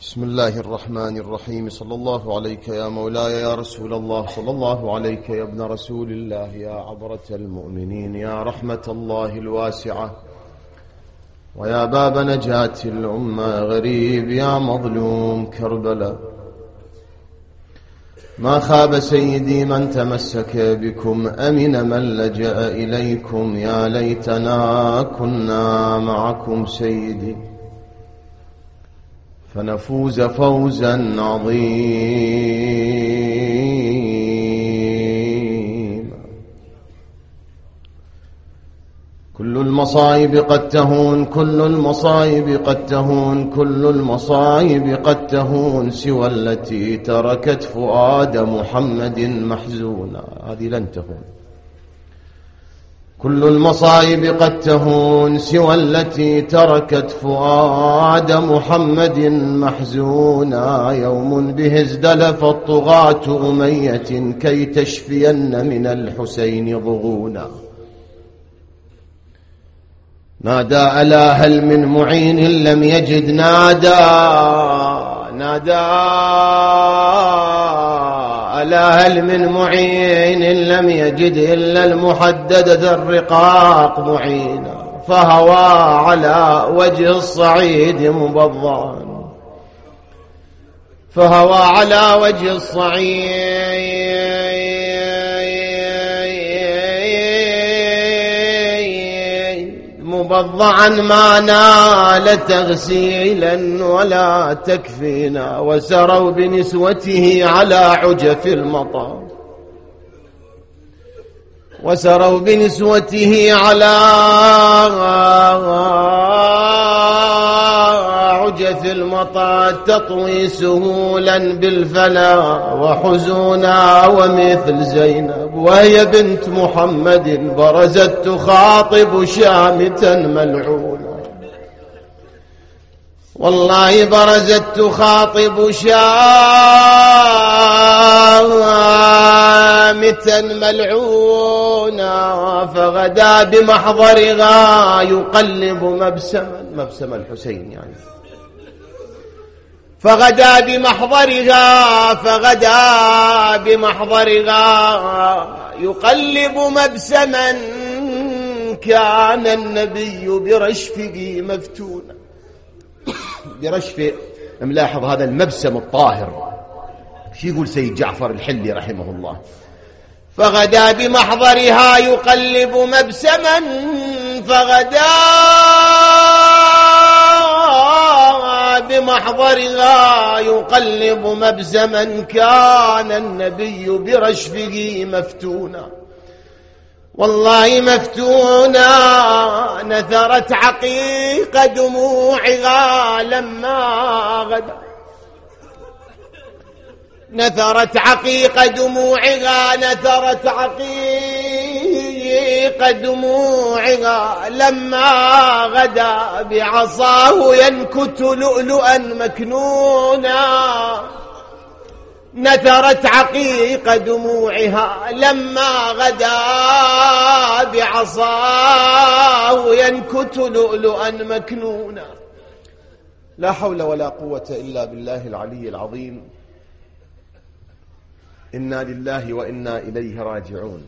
بسم الله الرحمن الرحيم. صلى الله عليك يا مولاي يا رسول الله، صلى الله عليك يا ابن رسول الله، يا عبرة المؤمنين، يا رحمة الله الواسعة، ويا باب نجاة الأمة، غريب يا مظلوم كربلاء. ما خاب سيدي من تمسك بكم، أمن من لجأ إليكم، يا ليتنا كنا معكم سيدي فنفوز فوزا عظيما. كل المصائب قد تهون، كل المصائب قد تهون، كل المصائب قد تهون، سوى التي تركت فؤاد محمد محزونا. هذه لن تهون. كل المصائب قد تهون، سوى التي تركت فؤاد محمد محزونا. يوم به ازدلف الطغاة أمية، كي تشفين من الحسين ضغونا. نادى ألا هل من معين لم يجد، نادى ألا هل من معين لم يجد إلا المحدد ذا الرقاق معينا. فهوى على وجه الصعيد مبضعا، فهوى على وجه الصعيد مبضعا، ما نال تغسيلا ولا تكفينا. وسروا بنسوته على عجف المطار، وسروا بنسوته على عجف المطار، تطوي سهولا بالفلا وحزونا. ومثل زينب وهي بنت محمد، برزت تخاطب شامتا ملعونا. والله برزت تخاطب شامتا ملعونا. فغدا بمحضرها يقلب مبسم الحسين يعني. فغدا بمحضرها يقلب مبسما، كان النبي برشفه مفتونا. برشفه ملاحظ هذا المبسم الطاهر. شو يقول سيد جعفر الحلي رحمه الله؟ فغدا بمحضرها يقلب مبسما، فغدا بمحضرها يقلب مبسما، كان النبي برشفه مفتونا. والله مفتونا. نثرت عقيق دموعها لما غدا، نثرت عقيق دموعها، نثرت عقيق دموعها لما غدا. بعصاه ينكت لؤلؤا مكنونا. نثرت عقيق دموعها لما غدا، بعصاه ينكت لؤلؤا مكنونا. لا حول ولا قوة إلا بالله العلي العظيم. إنا لله وإنا إليه راجعون.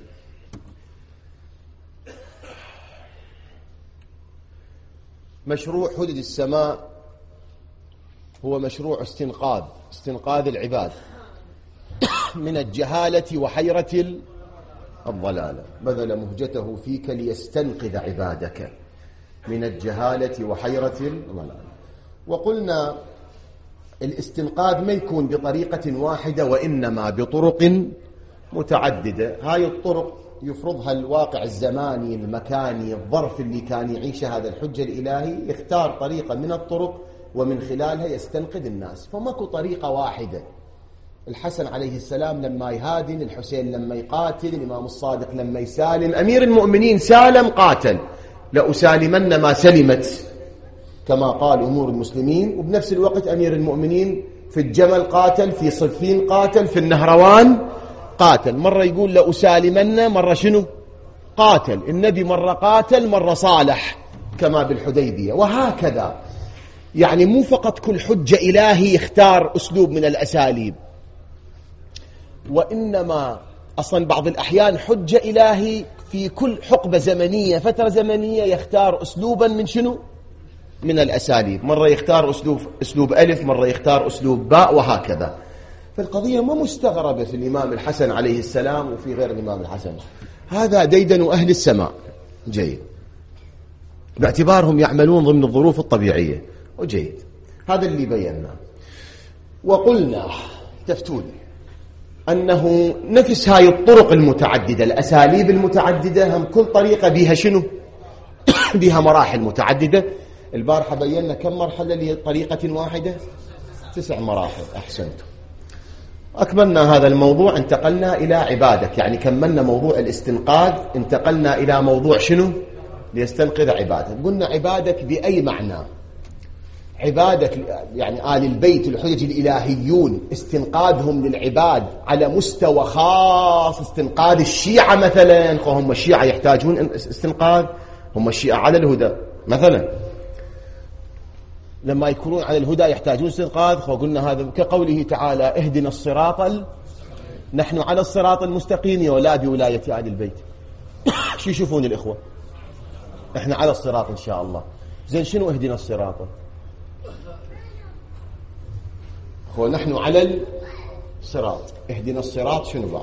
مشروع حدد السماء هو مشروع استنقاذ العباد من الجهالة وحيرة الضلالة. بذل مهجته فيك ليستنقذ عبادك من الجهالة وحيرة الضلالة. وقلنا الاستنقاذ ما يكون بطريقة واحدة، وإنما بطرق متعددة. هاي الطرق يفرضها الواقع الزماني المكاني، الظرف اللي كان يعيشه هذا الحجة الإلهي، يختار طريقة من الطرق ومن خلالها يستنقذ الناس. فماكو طريقة واحدة. الحسن عليه السلام لما يهادن، الحسين لما يقاتل، الإمام الصادق لما يسالم، أمير المؤمنين سالم قاتل. لأسالمن ما سلمت كما قال أمور المسلمين. وبنفس الوقت أمير المؤمنين في الجمل قاتل، في صفين قاتل، في النهروان قاتل. مرة يقول لأسالمن، مرة شنو قاتل. النبي مرة قاتل، مرة صالح كما بالحديبية. وهكذا يعني مو فقط كل حجة إلهي يختار أسلوب من الأساليب، وإنما أصلا بعض الأحيان حجة إلهي في كل حقبة زمنية فترة زمنية يختار أسلوبا من شنو؟ من الأساليب، مرة يختار أسلوب ألف، مرة يختار أسلوب باء، وهكذا. فالقضية ما مستغربة في الإمام الحسن عليه السلام وفي غير الإمام الحسن، هذا ديدن أهل السماء جيد، باعتبارهم يعملون ضمن الظروف الطبيعية وجيد. هذا اللي بيناه. وقلنا تفتوني أنه نفس هاي الطرق المتعددة، الأساليب المتعددة، هم كل طريقة بها شنو؟ بها مراحل متعددة. البارحة بينا كم مرحلة لطريقة واحدة؟ 9 مراحل. أحسنتم. أكملنا هذا الموضوع، انتقلنا إلى عبادك، يعني كملنا موضوع الاستنقاذ، انتقلنا إلى موضوع شنو؟ ليستنقذ عبادك. قلنا عبادك بأي معنى؟ عبادك يعني آل البيت الحجج الإلهيون استنقاذهم للعباد على مستوى خاص، استنقاذ الشيعة مثلا، هم الشيعة يحتاجون استنقاذ، هم الشيعة على الهدى مثلا، لما يكونون على الهدى يحتاجون استنقاذ. فقلنا هذا كقوله تعالى اهدنا الصراط نحن على الصراط المستقيم يا لا بولاية آل البيت. شو يشوفون الإخوة؟ احنا على الصراط إن شاء الله. زين شنو اهدنا الصراط؟ هو نحن على الصراط، اهدنا الصراط شنو بعد؟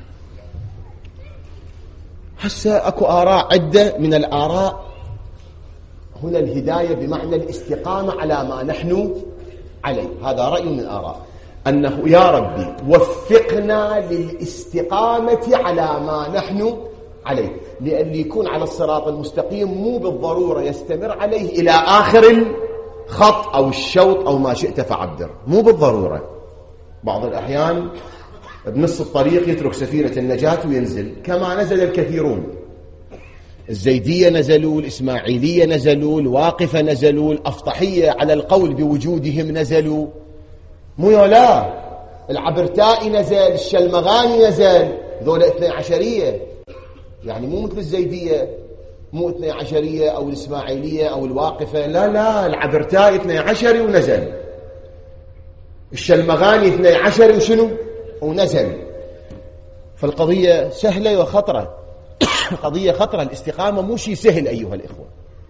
هسه اكو آراء عدة من الآراء. هنا الهداية بمعنى الاستقامة على ما نحن عليه، هذا رأي من الآراء، أنه يا ربي وفقنا للاستقامة على ما نحن عليه، لأن يكون على الصراط المستقيم مو بالضرورة يستمر عليه إلى آخر الخط أو الشوط أو ما شئت فعبر، مو بالضرورة. بعض الأحيان بنص الطريق يترك سفينة النجاة وينزل، كما نزل الكثيرون. الزيدية نزلوا، الإسماعيلية نزلوا، الواقفة نزلوا، الأفطحية على القول بوجودهم نزلوا، مو لا، العبرتائي نزل، الشلمغاني نزل، ذولا 12 يعني مو مثل الزيدية، مو 12 أو الإسماعيلية أو الواقفة، لا لا، العبرتائي 12 ونزل، الشلمغاني 12 وشنو ونزل. فالقضية سهلة وخطرة، قضية خطرة. الاستقامة مو شيء سهل أيها الإخوة.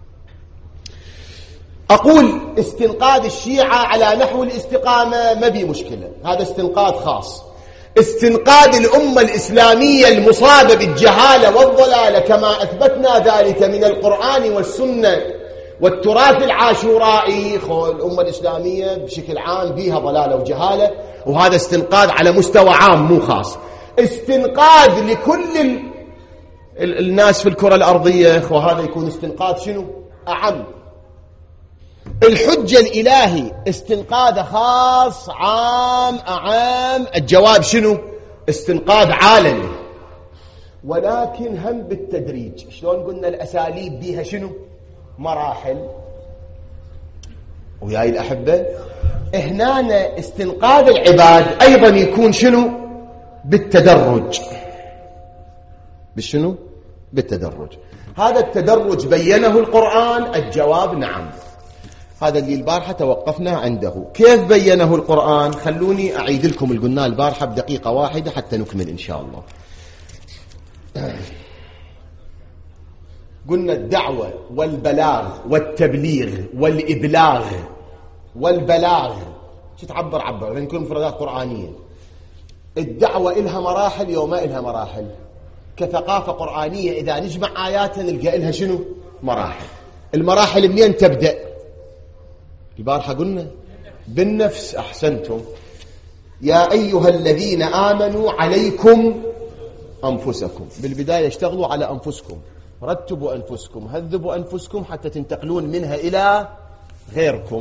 أقول استنقاذ الشيعة على نحو الاستقامة ما بي مشكلة، هذا استنقاذ خاص. استنقاذ الأمة الإسلامية المصابة بالجهالة والضلالة كما أثبتنا ذلك من القرآن والسنة والتراث العاشورائي، الأمة الإسلامية بشكل عام بيها ضلالة وجهالة، وهذا استنقاذ على مستوى عام مو خاص. استنقاذ لكل الناس في الكرة الأرضية، وهذا يكون استنقاذ شنو؟ أعم. الحجة الإلهي استنقاذ خاص عام أعام، الجواب شنو؟ استنقاذ عالمي، ولكن هم بالتدريج. شلون قلنا الأساليب بيها شنو؟ مراحل. وياي الأحبة هنا استنقاذ العباد أيضا يكون شنو؟ بالتدرج. بالشنو؟ بالتدرج. هذا التدرج بينه القرآن؟ الجواب نعم. هذا اللي البارحة توقفنا عنده. كيف بينه القرآن؟ خلوني أعيد لكم اللي قلناه البارحة بدقيقة واحدة حتى نكمل إن شاء الله. قلنا الدعوة والبلاغ والتبليغ والإبلاغ والبلاغ، شو تعبر عبر لأن كل مفردات قرآنية. الدعوة إلها مراحل وما إلها مراحل، كثقافة قرآنية إذا نجمع آياتها نلقى إلها شنو؟ مراحل. المراحل منين تبدأ؟ البارحة قلنا بالنفس. أحسنتم. يا أيها الذين آمنوا عليكم أنفسكم، بالبداية اشتغلوا على أنفسكم، رتبوا أنفسكم، هذبوا أنفسكم حتى تنتقلون منها إلى غيركم،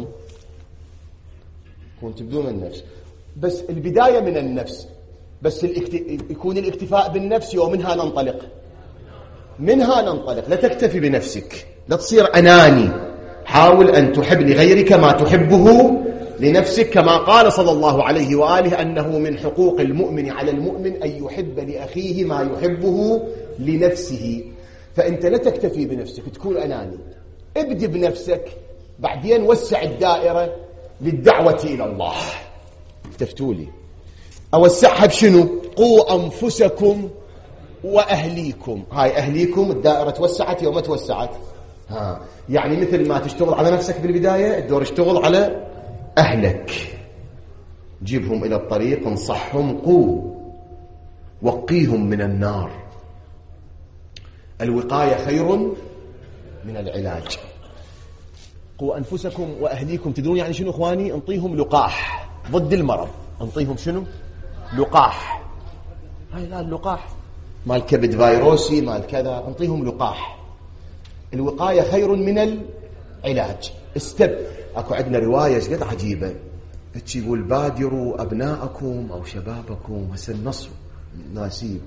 كون تبدون النفس. بس البداية من النفس، بس يكون الاكتفاء بالنفس ومنها ننطلق، منها ننطلق. لا تكتفي بنفسك، لا تصير أناني، حاول أن تحب لغيرك ما تحبه لنفسك، كما قال صلى الله عليه وآله أنه من حقوق المؤمن على المؤمن أن يحب لأخيه ما يحبه لنفسه. فأنت لا تكتفي بنفسك، تكون أناني، ابدي بنفسك بعدين وسع الدائرة للدعوة إلى الله. تفتولي أوسعها بشنو؟ قوا أنفسكم وأهليكم. هاي أهليكم الدائرة توسعت يوم توسعت. يعني مثل ما تشتغل على نفسك بالبداية، الدور اشتغل على أهلك، جيبهم إلى الطريق، انصحهم، قوا وقيهم من النار. الوقاية خير من العلاج. قوا أنفسكم وأهليكم. تدرون يعني شنو إخواني؟ انطيهم لقاح ضد المرض. انطيهم شنو؟ لقاح. هاي لا اللقاح مال كبد فيروسي مال كذا، انطيهم لقاح. الوقاية خير من العلاج. اكو عندنا رواية قد عجيبة يقول بادروا أبناءكم أو شبابكم، هسه النص ناسيب،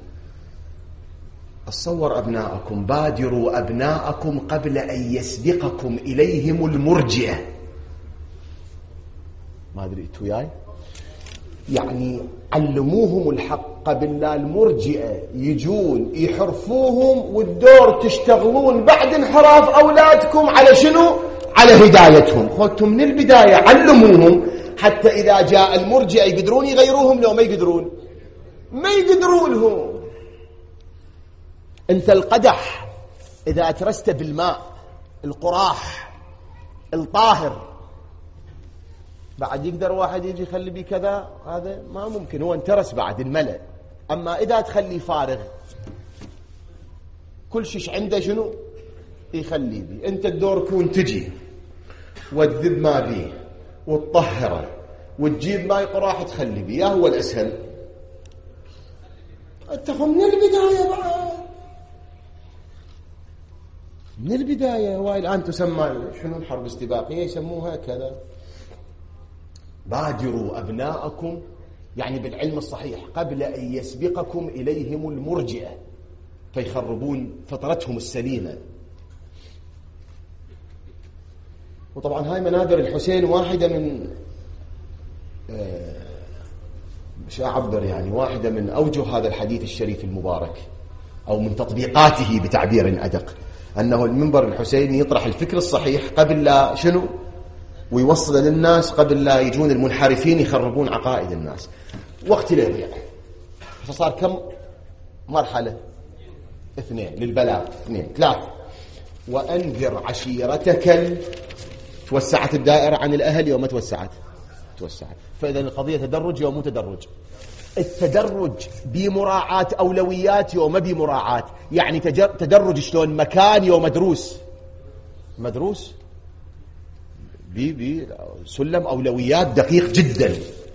اتصور أبناءكم، بادروا أبناءكم قبل أن يسبقكم إليهم المرجئة. ما أدري أنتوا وياي؟ يعني علموهم الحق قبل لا المرجئة يجون يحرفوهم، والدور تشتغلون بعد انحراف أولادكم على شنو؟ على هدايتهم. خذتم من البداية علموهم حتى إذا جاء المرجئة يقدرون يغيروهم. لو ما يقدرون ما يقدرونهم. انت القدح إذا أترست بالماء القراح الطاهر، بعد يقدر واحد يجي يخلي بي كذا؟ هذا ما ممكن، هو انترس بعد الملأ. أما إذا تخلي فارغ كل شيء عنده شنو يخلي بي، انت الدور كون تجي وتذب ما بيه وتطهره وتجيب ماء قراح تخلي بيه، هو الأسهل. اتخذ من البداية بعد، من البداية. هواي الآن تسمى شنو الحرب استباقية يسموها كذا. بادروا أبناءكم يعني بالعلم الصحيح قبل أن يسبقكم إليهم المرجئة فيخربون فطرتهم السليمة. وطبعا هاي منابر الحسين واحدة من مش أعبر يعني واحدة من أوجه هذا الحديث الشريف المبارك، أو من تطبيقاته بتعبير أدق، أنه المنبر الحسيني يطرح الفكر الصحيح قبل لا شنو، ويوصل للناس قبل لا يجون المنحرفين يخربون عقائد الناس. وقت لا يضيع. فصار كم مرحلة؟ 2 للبلاغ، 2 3. وأنذر عشيرتك. توسعت الدائرة عن الأهل يوم توسعت. فإذا القضية تدرج يوم مو تدرج. التدرج بمراعاة أولويات يوم بمراعاة، يعني تدرج شلون؟ مكان يوم مدروس بسلم أولويات دقيق جدا.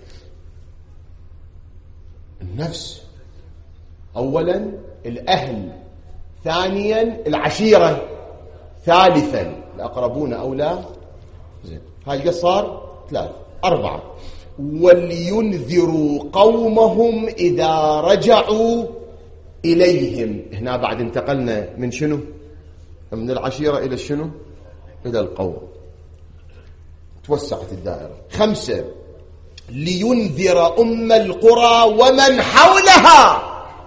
النفس أولا، الأهل ثانيا، العشيرة ثالثا، الأقربون أولى. زين، هاي قد صار 3 4. ولينذروا قومهم إذا رجعوا إليهم. هنا بعد انتقلنا من شنو؟ من العشيرة إلى شنو؟ إلى القوم. توسعت الدائرة. 5. لينذر أم القرى ومن حولها.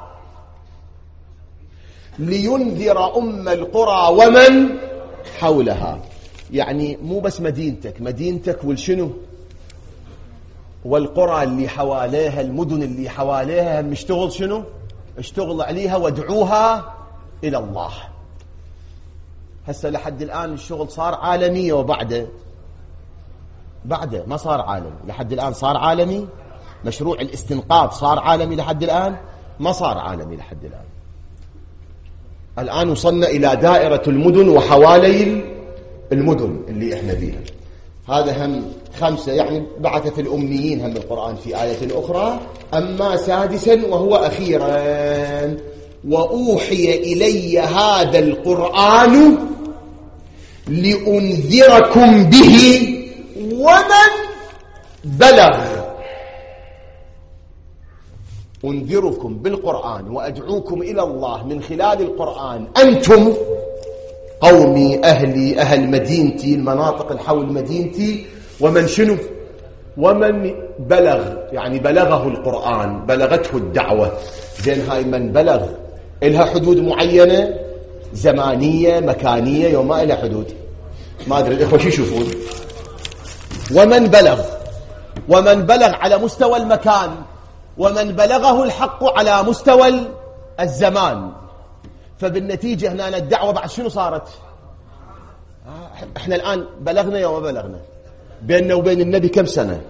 لينذر أم القرى ومن حولها، يعني مو بس مدينتك والشنو والقرى اللي حواليها، المدن اللي حواليها، مشتغل شنو؟ اشتغل عليها وادعوها إلى الله. هسه لحد الآن الشغل صار عالمي، وبعده ما صار عالمي. لحد الآن صار عالمي. مشروع الاستنقاذ صار عالمي لحد الآن؟ ما صار عالمي لحد الآن. الآن وصلنا إلى دائرة المدن وحوالي المدن اللي احنا بيها. هذا هم 5. يعني بعث في الأميين هم القرآن في آية أخرى. أما 6 وهو أخيرا، وأوحي إلي هذا القرآن لأنذركم به ومن بلغ. أنذركم بالقرآن وأدعوكم إلى الله من خلال القرآن، أنتم قومي، أهلي، أهل مدينتي، المناطق الحول مدينتي، ومن شنو؟ ومن بلغ، يعني بلغه القرآن، بلغته الدعوة. زين، هاي من بلغ إلها حدود معينة زمانية مكانية؟ يوم ما إلها حدود. ما أدري الإخوة شو يشوفون. ومن بلغ على مستوى المكان، ومن بلغه الحق على مستوى الزمان. فبالنتيجة هنا الدعوة بعد شنو صارت؟ احنا الآن بلغنا يا وما بلغنا؟ بيننا وبين النبي كم سنة؟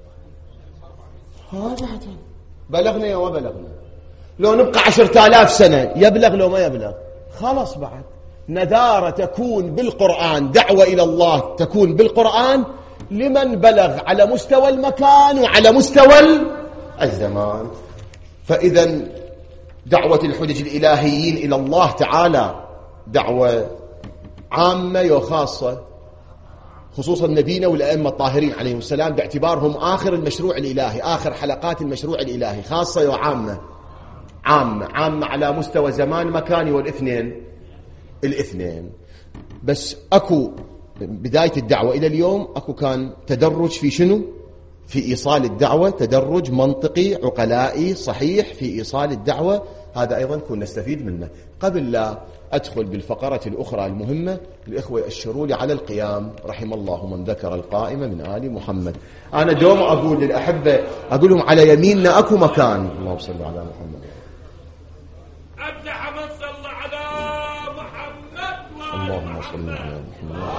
بلغنا يا وما بلغنا؟ لو نبقى 10,000 سنة يبلغ لو ما يبلغ؟ خلاص بعد نذارة تكون بالقرآن، دعوة إلى الله تكون بالقرآن لمن بلغ على مستوى المكان وعلى مستوى الزمان. فإذا دعوة الحجج الإلهيين إلى الله تعالى دعوة عامة وخاصة، خصوصا نبينا والأئمة الطاهرين عليهم السلام باعتبارهم آخر المشروع الإلهي، آخر حلقات المشروع الإلهي، خاصة وعامة. عامة على مستوى زمان مكاني الاثنين. بس أكو بداية الدعوة إلى اليوم أكو كان تدرج في شنو؟ في إيصال الدعوة، تدرج منطقي عقلائي صحيح في إيصال الدعوة. هذا أيضا كنا نستفيد منه. قبل لا أدخل بالفقرة الأخرى المهمة، الإخوة يأشروا لي على القيام. رحم الله من ذكر القائمة من آل محمد. أنا دوم أقول للأحبة، أقول لهم على يميننا أكو مكان. اللهم صل على محمد. أبدأ حمد صلى على محمد. اللهم صل على محمد.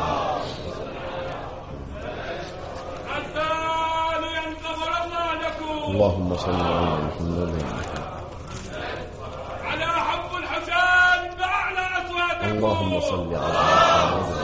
اللهم صل على محمد. على حب الحسين بأعلى أصواتكم. اللهم صل على محمد.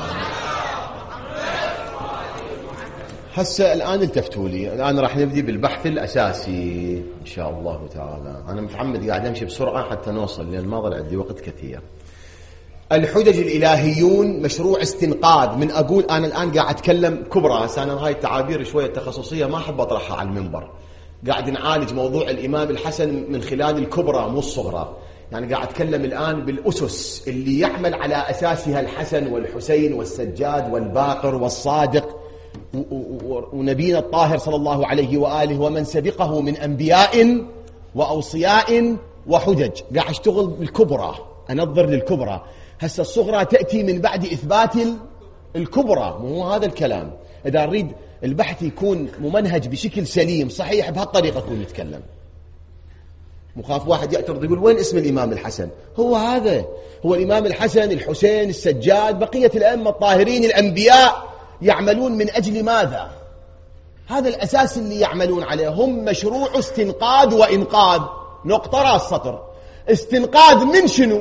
هسه الآن التفتوا لي، الآن راح نبدي بالبحث الأساسي إن شاء الله تعالى. أنا متعمد قاعد أمشي بسرعة حتى نوصل، لأن ما ضل عندي وقت كثير. الحجج الإلهيون مشروع استنقاذ. من أقول أنا الآن قاعد أتكلم كبرى، أنا هاي التعابير شوية تخصصية ما أحب أطرحها على المنبر. قاعد نعالج موضوع الإمام الحسن من خلال الكبرى مو الصغرى. يعني قاعد أتكلم الآن بالأسس اللي يعمل على أساسها الحسن والحسين والسجاد والباقر والصادق ونبينا الطاهر صلى الله عليه وآله ومن سبقه من أنبياء وأوصياء وحجج. قاعد أشتغل بالكبرى، أنظر للكبرى. هسه الصغرى تأتي من بعد إثبات الكبرى. مو هذا الكلام. إذا أريد البحث يكون ممنهج بشكل سليم صحيح بهالطريقة أكون نتكلم. مخاف واحد يعترض يقول وين اسم الإمام الحسن؟ هو هذا هو الإمام الحسن، الحسين، السجاد، بقية الأئمة الطاهرين الأنبياء يعملون من أجل ماذا؟ هذا الأساس اللي يعملون عليه. هم مشروع استنقاذ وإنقاذ. نقطة راس سطر. استنقاذ من شنو؟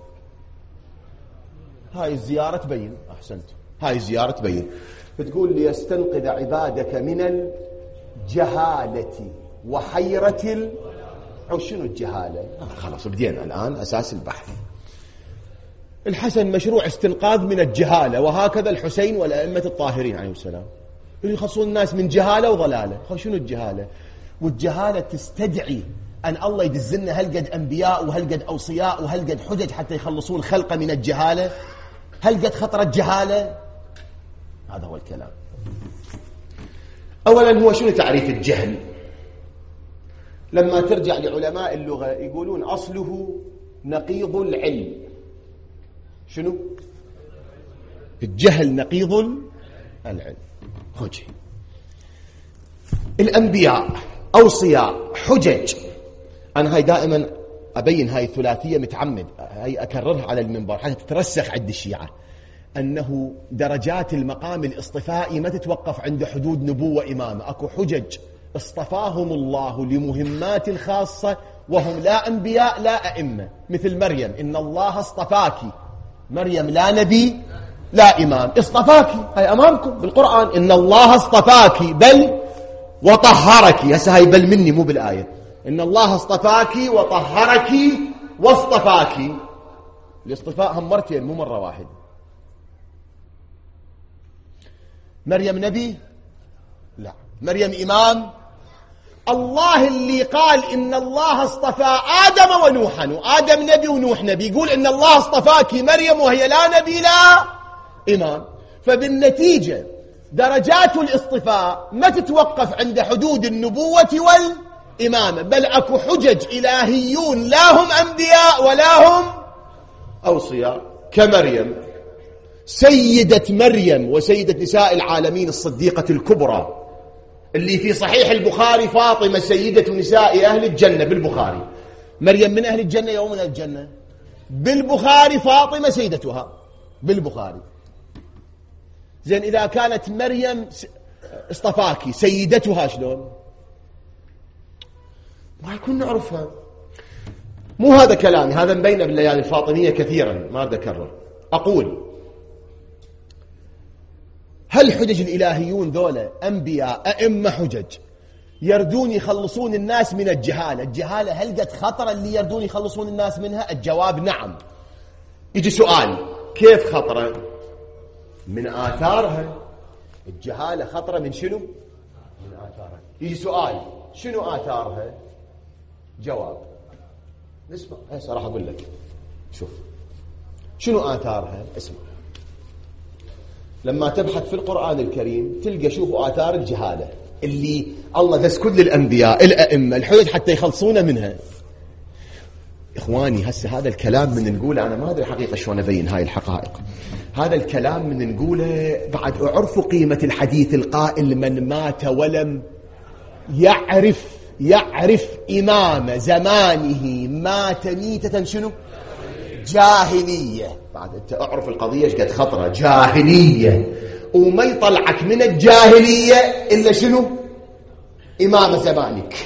هاي الزيارة تبين. أحسنت. هاي الزيارة تبين. بتقول ليستنقذ عبادك من الجهالة وحيرة أو شنو الجهالة؟ خلاص بدينا الآن أساس البحث. الحسن مشروع استنقاذ من الجهالة، وهكذا الحسين والأئمة الطاهرين عليهم السلام. اللي يخصون الناس من جهالة وضلالة. شنو الجهالة؟ والجهالة تستدعي أن الله يدزلنا هل قد أنبياء وهل قد أوصياء وهل قد حجج حتى يخلصون الخلق من الجهالة. هل قد خطرت جهالة؟ هذا هو الكلام. أولا هو شنو تعريف الجهل؟ لما ترجع لعلماء اللغة يقولون أصله نقيض العلم. شنو؟ الجهل نقيض العلم. خجي الأنبياء، أوصياء، حجج. أنا هاي دائما أبين هاي الثلاثية متعمد، هاي أكررها على المنبر حتى تترسخ عند الشيعة، أنه درجات المقام الاصطفائي ما تتوقف عند حدود نبوة إمامة. أكو حجج اصطفاهم الله لمهمات الخاصة وهم لا أنبياء لا أئمة، مثل مريم. إن الله اصطفاك. مريم لا نبي لا إمام، اصطفاك. هاي أمامكم بالقرآن. إن الله اصطفاك بل وطهرك. هسه هاي بل مني مو بالآية. إن الله اصطفاك وطهرك واصطفاك. الاصطفاء هم مرتين مو مرة واحدة. مريم نبي؟ لا. مريم إمام؟ الله اللي قال إن الله اصطفى آدم ونوحا، وآدم نبي ونوح نبي، يقول إن الله اصطفاك مريم وهي لا نبي لا إمام. فبالنتيجة درجات الاصطفاء ما تتوقف عند حدود النبوة والإمامة، بل أكو حجج إلهيون لا هم أنبياء ولا هم أوصياء كمريم. سيدة مريم وسيدة نساء العالمين الصديقة الكبرى اللي في صحيح البخاري فاطمة سيدة نساء أهل الجنة بالبخاري. مريم من أهل الجنة يوم من أهل الجنة بالبخاري، فاطمة سيدتها بالبخاري. زين إذا كانت مريم اصطفاكي سيدتها شلون؟ ما يكون نعرفها. مو هذا كلامي، هذا مبين بالليالي الفاطمية كثيرا ما أريد أكرر. أقول هل حجج الإلهيون ذولا أنبياء أئمة حجج يردون يخلصون الناس من الجهالة؟ الجهالة هل قد خطرة اللي يردون يخلصون الناس منها؟ الجواب نعم. يجي سؤال كيف خطرة؟ من آثارها. الجهالة خطرة من شنو؟ من آثارها. يجي سؤال شنو آثارها؟ جواب اسمع. هسه راح أقول لك. شوف شنو آثارها. اسمع، لما تبحث في القرآن الكريم تلقى شوفوا آثار الجهالة اللي الله دس كل الأنبياء الأئمة الحجج حتى يخلصون منها. إخواني هسه هذا الكلام من نقوله، أنا ما أدري حقيقة شلون أبين هاي الحقائق. هذا الكلام من نقوله بعد أعرف قيمة الحديث القائل من مات ولم يعرف إمام زمانه مات ميتة شنو؟ جاهلية. بعد أنت أعرف القضية ايش قد خطرة، جاهلية، وما يطلعك من الجاهلية إلا شنو؟ إمام زمانك.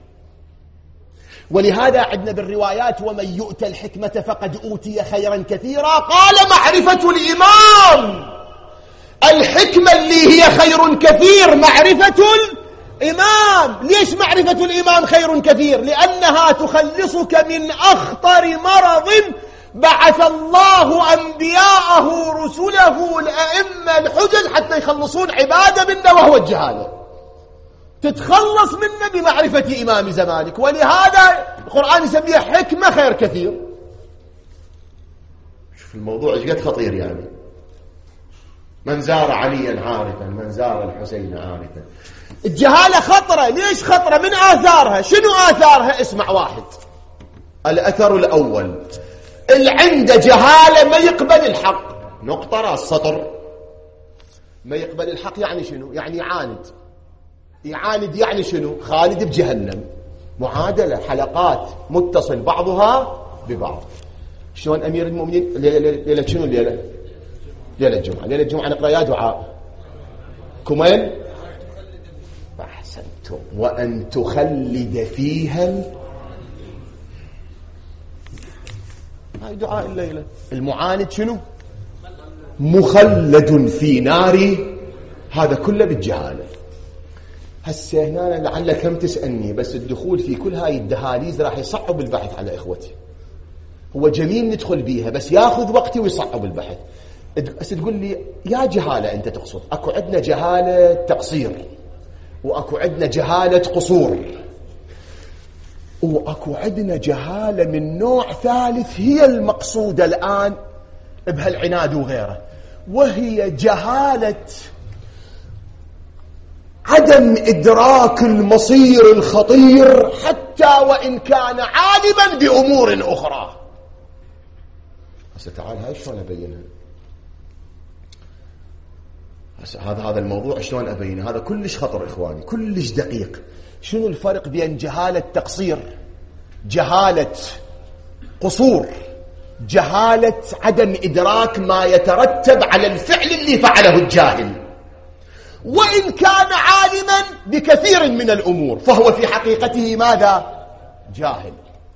ولهذا عندنا بالروايات ومن يؤتى الحكمة فقد أوتي خيرا كثيرا. قال معرفة الإمام، الحكمة اللي هي خير كثير معرفة الإمام. ليش معرفة الإمام خير كثير؟ لأنها تخلصك من أخطر مرض بعث الله أنبياءه رسله الأئمة الحجج حتى يخلصون عبادة منا وهو الجهالة. تتخلص منه بمعرفة إمام زمانك. ولهذا القرآن يسميه حكمة خير كثير. شوف الموضوع ايش قد خطير يعني. من زار عليا عارفا من زار الحسين عارفا. الجهالة خطرة. ليش خطرة؟ من آثارها. شنو آثارها؟ اسمع واحد. الأثر الأول، اللي عنده جهالة ما يقبل الحق. نقطة راس سطر. ما يقبل الحق يعني شنو؟ يعني يعاند يعني شنو؟ خالد بجهنم. معادلة حلقات متصل بعضها ببعض. شلون أمير المؤمنين ليلة شنو؟ ليلة الجمعة. ليلة الجمعة نقرأ يا دعاء كمين أحسنتم وأن تخلد فيها. هاي دعاء الليلة. المعاند شنو؟ مخلد في نار. هذا كله بالجهالة. هسه هنا لعلك هم تسألني، بس الدخول في كل هاي الدهاليز راح يصعب البحث على إخوتي. هو جميل ندخل بيها بس ياخذ وقتي ويصعب البحث. هسه تقول لي يا جهالة أنت تقصد. أكو عندنا جهالة تقصير، وأكو عندنا جهالة قصور، وأكو عندنا جهالة من نوع ثالث هي المقصودة الآن بهالعناد وغيره، وهي جهالة عدم إدراك المصير الخطير حتى وإن كان عالما بأمور أخرى. تعال هاي شلون أبينها. هذا الموضوع شلون أبينه. هذا كلش خطر إخواني، كلش دقيق. شنو الفرق بين جهالة تقصير، جهالة قصور، جهالة عدم إدراك ما يترتب على الفعل اللي فعله الجاهل؟ وإن كان عالما بكثير من الأمور فهو في حقيقته ماذا؟ جاهل.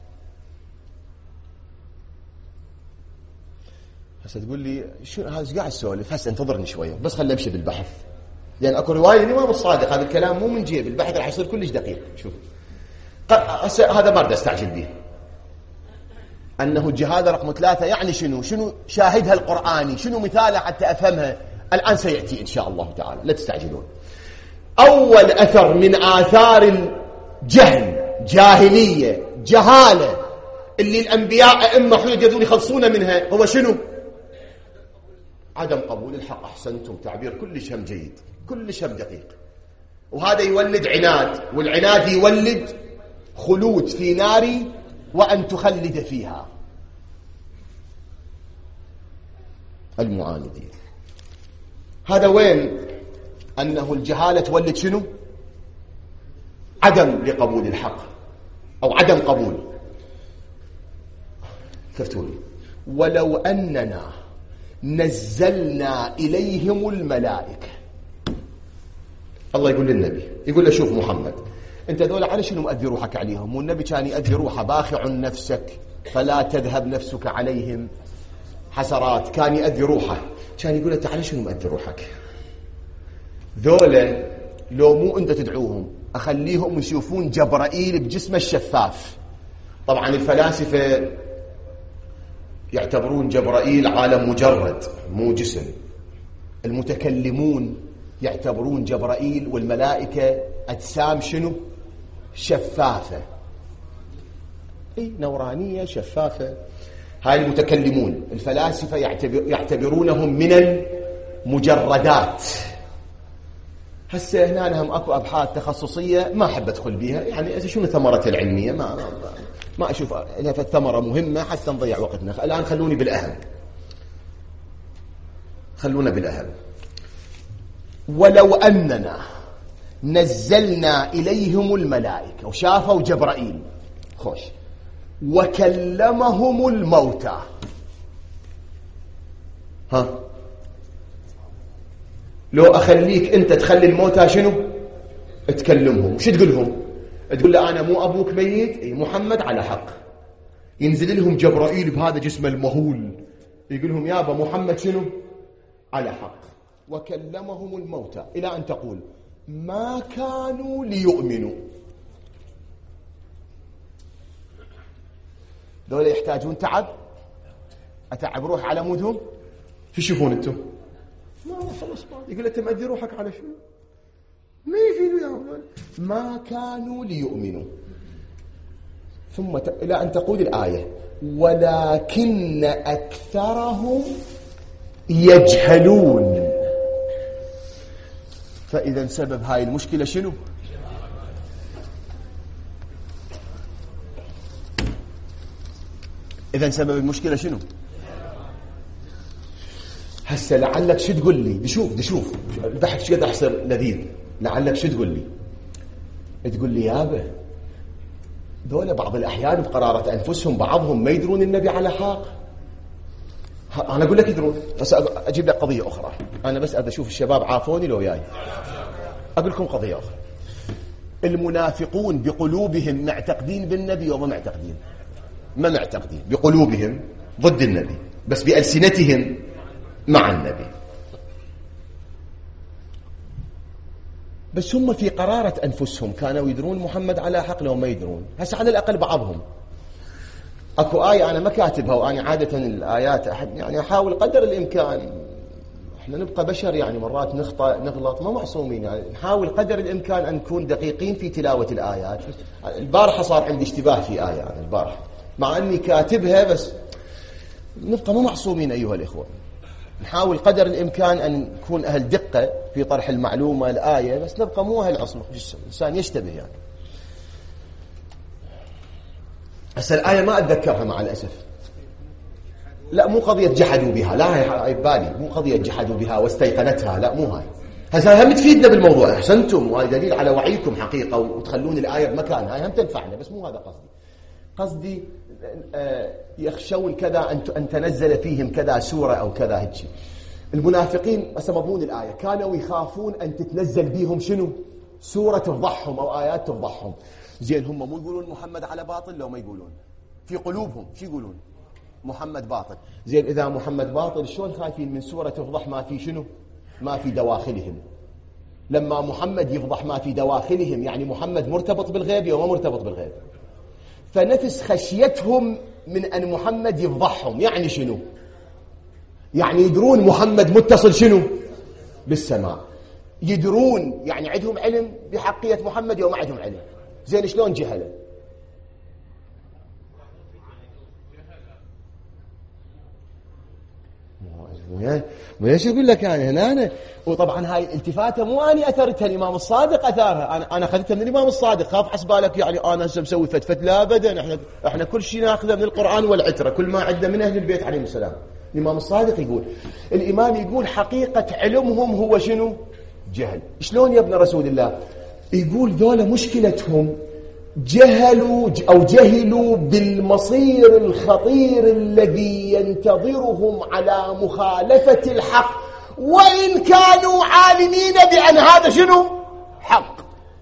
هسه تقول لي شو هذا قاعد اسولف. هسه انتظرني شويه بس خلينا نمشي بالبحث، لان اكو روايه اني ما صادق. هذا الكلام مو من جيب البحث، راح يصير كلش دقيق. شوف هذا ما بدي استعجل به. انه الجهاله رقم 3 يعني شنو شاهدها القرآني، شنو مثاله حتى افهمها. الان سياتي ان شاء الله تعالى، لا تستعجلون. اول اثر من اثار الجهل، جاهليه، جهاله اللي الانبياء ائمه حجج يقدرون يخلصون منها، هو شنو؟ عدم قبول الحق. احسنتم، تعبير كلش هم جيد، كلش هم دقيق. وهذا يولد عناد، والعناد يولد خلود في نار وأن تخلد فيها. المعاندين. هذا وين أنه الجهالة تولد شنو؟ عدم لقبول الحق أو عدم قبول. كفتوني ولو أننا نزلنا إليهم الملائكة. الله يقول للنبي، يقول له شوف محمد، انت دولة على شنو مؤذي روحك عليهم؟ والنبي كان يؤذي روحه باخع نفسك فلا تذهب نفسك عليهم حسرات، كان يؤذي روحه، كان يقول له على شنو مؤذي روحك؟ ذولا لو مو انت تدعوهم اخليهم يشوفون جبرائيل بجسمه الشفاف. طبعا الفلاسفة يعتبرون جبرائيل عالم مجرد مو جسم، المتكلمون يعتبرون جبرائيل والملائكة أجسام شنو؟ شفافة، نورانية شفافة. هاي المتكلمون. الفلاسفة يعتبرونهم من المجردات. هسه هنا هم اكو ابحاث تخصصية ما احب ادخل بيها، يعني شنو ثمرتها العلمية ما اشوف لها الثمرة مهمة حتى نضيع وقتنا. الان خلوني بالاهم، خلونا بالاهم. ولو اننا نزلنا اليهم الملائكة وشافوا جبرائيل خوش وكلمهم الموتى، ها لو اخليك انت تخلي الموتى شنو؟ تكلمهم، وش تقول لهم؟ تقول له انا مو ابوك ميت، اي محمد على حق. ينزل لهم جبرائيل بهذا جسمه المهول يقول لهم يابا محمد شنو؟ على حق. وكلمهم الموتى الى ان تقول ما كانوا ليؤمنوا. دول يحتاجون تعب، اتعب روح على مودهم. شو تشوفون انتم؟ ما خلص يقول له تمدي روحك على شنو؟ ما يفيدوا يا ولد. ما كانوا ليؤمنوا. ثم الى ان تقول الايه ولكن اكثرهم يجهلون. فاذا سبب هاي المشكله شنو؟ إذن سبب المشكلة شنو؟ هسه لعلك شو تقول لي؟ دشوف البحث شو قد أحسن لذيذ. لعلك شو تقول لي؟ تقول لي يابا دولة بعض الأحيان بقرارة أنفسهم بعضهم ما يدرون النبي على حق. أنا أقول لك يدرون، بس أجيب لك قضية أخرى. أنا بس أبى أشوف الشباب عافوني لو جاي. أقول لكم قضية أخرى. المنافقون بقلوبهم معتقدين بالنبي وما معتقدين؟ ما معتقدين. بقلوبهم ضد النبي بس بألسنتهم مع النبي. بس هم في قرارة أنفسهم كانوا يدرون محمد على حق لو ما يدرون. هسه على الأقل بعضهم. أكو آية أنا ما كاتبها، وأنا عادة الآيات يعني أحاول قدر الإمكان، إحنا نبقى بشر يعني مرات نخطأ نغلط، ما معصومين، يعني نحاول قدر الإمكان أن نكون دقيقين في تلاوة الآيات. البارحة صار عندي اشتباه في آية يعني البارحة مع أني كاتبها، بس نبقى ما معصومين أيها الإخوة. نحاول قدر الإمكان أن نكون أهل دقة في طرح المعلومة الآية، بس نبقى مو أهل عصمة. الإنسان يشتبه يعني. هسه الآية ما أتذكرها مع الأسف. لا مو قضية جحدوا بها، لا هاي بالي مو قضية جحدوا بها واستيقنتها، لا مو هاي. هسه هم تفيدنا بالموضوع، أحسنتم وهي دليل على وعيكم حقيقة، وتخلون الآية بمكانها، هاي هم تنفعنا، بس مو هذا قصدي يخشون كذا أن تنزل فيهم كذا سورة أو كذا هيك. المنافقين مضمون الآية كانوا يخافون أن تتنزل بيهم شنو؟ سورة تفضحهم أو آيات تفضحهم. زين هم مو يقولون محمد على باطل؟ لو ما يقولون في قلوبهم شو يقولون؟ محمد باطل. زين إذا محمد باطل شلون خايفين من سورة تفضح ما في شنو؟ ما في دواخلهم. لما محمد يفضح ما في دواخلهم يعني محمد مرتبط بالغيب وما مرتبط بالغيب. فنفس خشيتهم من أن محمد يفضحهم يعني شنو؟ يعني يدرون محمد متصل شنو؟ بالسماء. يدرون يعني عندهم علم بحقية محمد وما عندهم علم. زين شلون جهله؟ ما ايش اقول لك يعني هنا وطبعا هاي الالتفاته مو اني اثرتها، الامام الصادق اثارها. انا اخذتها من الامام الصادق. خاف حسبالك يعني انا هسه مسوي فتفت، لا ابدا. احنا كل شيء ناخذه من القران والعتره، كل ما عندنا من اهل البيت عليهم السلام. الإمام الصادق يقول، الإمام يقول حقيقة علمهم هو شنو؟ جهل. شلون يا ابن رسول الله؟ يقول ذولا مشكلتهم جهلوا بالمصير الخطير الذي ينتظرهم على مخالفة الحق، وإن كانوا عالمين بأن هذا شنو؟ حق.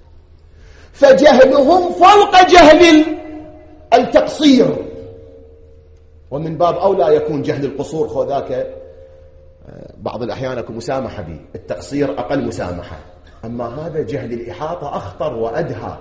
فجهلهم فوق جهل التقصير، ومن باب أولى يكون جهل القصور، خذاك بعض الأحيان يكون مسامحة به، التقصير أقل مسامحة، أما هذا جهل الإحاطة أخطر وأدهى.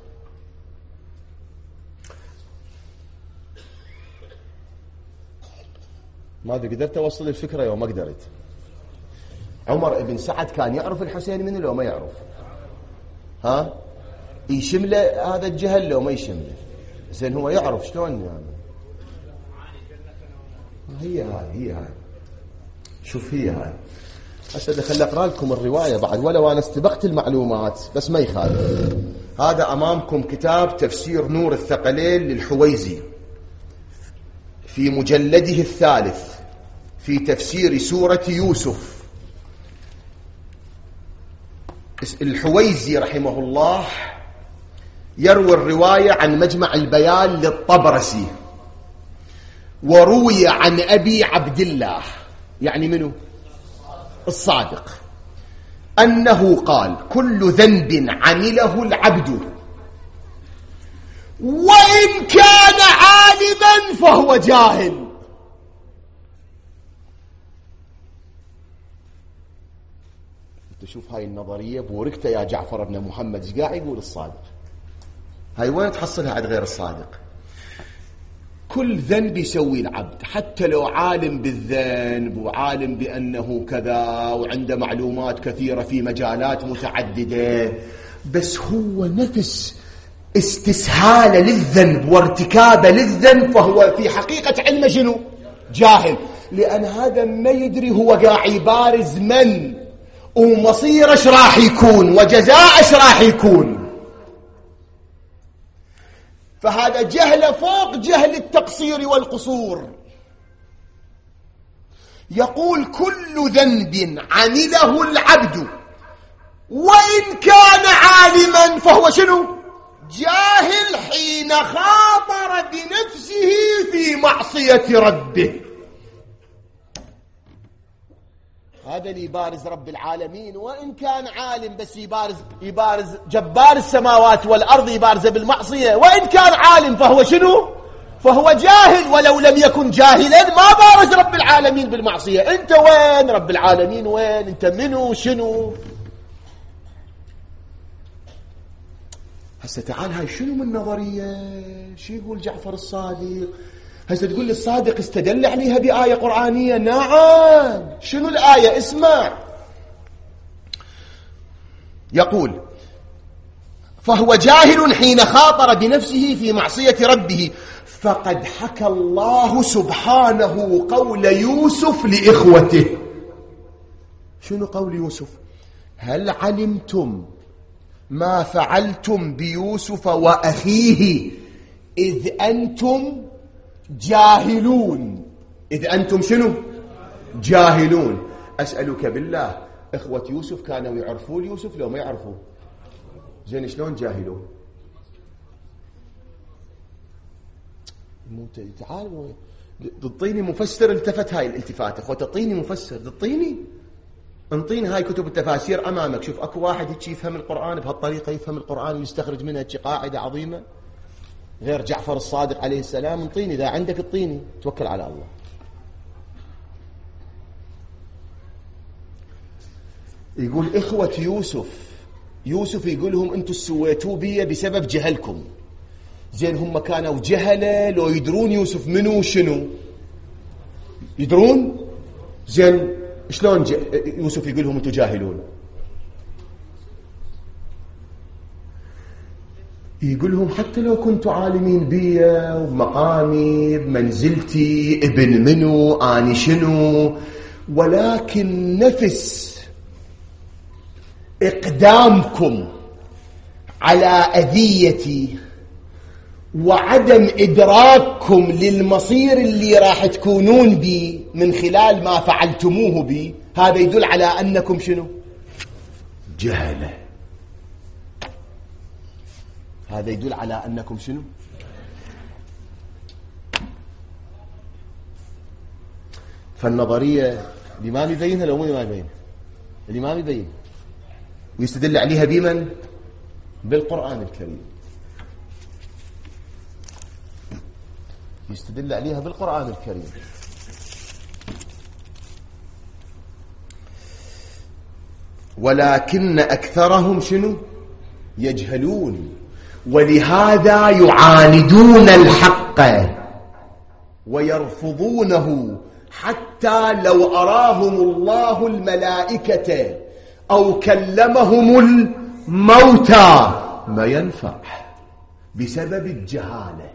ما قدرت أوصل الفكرة يوم ما قدرت. عمر بن سعد كان يعرف الحسين منه لو ما يعرف؟ ها؟ يشمله هذا الجهل لو ما يشمله؟ زين هو يعرف شلون يعني؟ هي هاي شوف هي هاي. هسه خلي أقرأ لكم الرواية بعد، ولو أنا استبقت المعلومات بس ما يخالف. هذا أمامكم كتاب تفسير نور الثقلين للحويزي في مجلده الثالث في تفسير سورة يوسف. الحويزي رحمه الله يروي الرواية عن مجمع البيان للطبرسي، وروي عن أبي عبد الله يعني منه الصادق أنه قال: كل ذنب عمله العبد وإن كان عالما فهو جاهل. تشوف هاي النظرية بوركتها يا جعفر بن محمد، ايش قاعد يقول الصادق؟ هاي وين تحصلها عند غير الصادق؟ كل ذنب يسوي العبد حتى لو عالم بالذنب وعالم بأنه كذا وعنده معلومات كثيرة في مجالات متعددة، بس هو نفس استسهال للذنب وارتكاب للذنب فهو في حقيقة علم شنو؟ جاهل. لأن هذا ما يدري هو قاعد يبارز من ومصير ايش راح يكون وجزاء ايش راح يكون. فهذا جهل فوق جهل التقصير والقصور. يقول: كل ذنب عمله العبد وإن كان عالما فهو شنو؟ جاهل حين خاطر بنفسه في معصية ربه. هذا اللي يبارز رب العالمين، وإن كان عالم بس يبارز جبار السماوات والأرض، يبارز بالمعصية، وإن كان عالم فهو شنو؟ فهو جاهل. ولو لم يكن جاهلا ما بارز رب العالمين بالمعصية. أنت وين؟ رب العالمين وين؟ أنت منو؟ شنو؟ هسه تعال، هاي شنو من نظرية؟ شو يقول جعفر الصادق؟ هسه تقول لي الصادق استدل عليها بآية قرآنية. نعم. شنو الآية؟ اسمع. يقول: فهو جاهل حين خاطر بنفسه في معصية ربه، فقد حكى الله سبحانه قول يوسف لإخوته. شنو قول يوسف؟ هل علمتم ما فعلتم بيوسف وأخيه إذ أنتم جاهلون؟ إذ أنتم شنو؟ جاهلون. أسألك بالله، إخوة يوسف كانوا يعرفون يوسف لو ما يعرفوا؟ زين شلون جاهلون؟ تعالوا تعطيني مفسر التفت هاي الالتفات. اخوة تعطيني مفسر، انطيني هاي كتب التفاسير امامك. شوف اكو واحد هيك يفهم القرآن بهالطريقة، يفهم القرآن ويستخرج منها قاعدة عظيمة غير جعفر الصادق عليه السلام. انطيني، اذا عندك اعطيني، توكل على الله. يقول إخوة يوسف يقول لهم انتم سويتوا بي بسبب جهلكم. زين هم كانوا جهلة لو يدرون يوسف منو شنو؟ يدرون؟ زين شلون يوسف يقول لهم انتم جاهلون؟ يقول لهم حتى لو كنتوا عالمين بي وبمقامي بمنزلتي ابن منو اني شنو، ولكن نفس إقدامكم على أذيتي وعدم إدراككم للمصير اللي راح تكونون به من خلال ما فعلتموه به، هذا يدل على أنكم شنو؟ جهلة. هذا يدل على أنكم شنو؟ فالنظرية الإمام يبينها لو مو الإمام يبينها؟ الإمام يبين ويستدل عليها بمن؟ بالقرآن الكريم. يستدل عليها بالقرآن الكريم. ولكن أكثرهم شنو؟ يجهلون، ولهذا يعاندون الحق ويرفضونه، حتى لو أراهم الله الملائكة أو كلمهم الموتى ما ينفع بسبب الجهالة.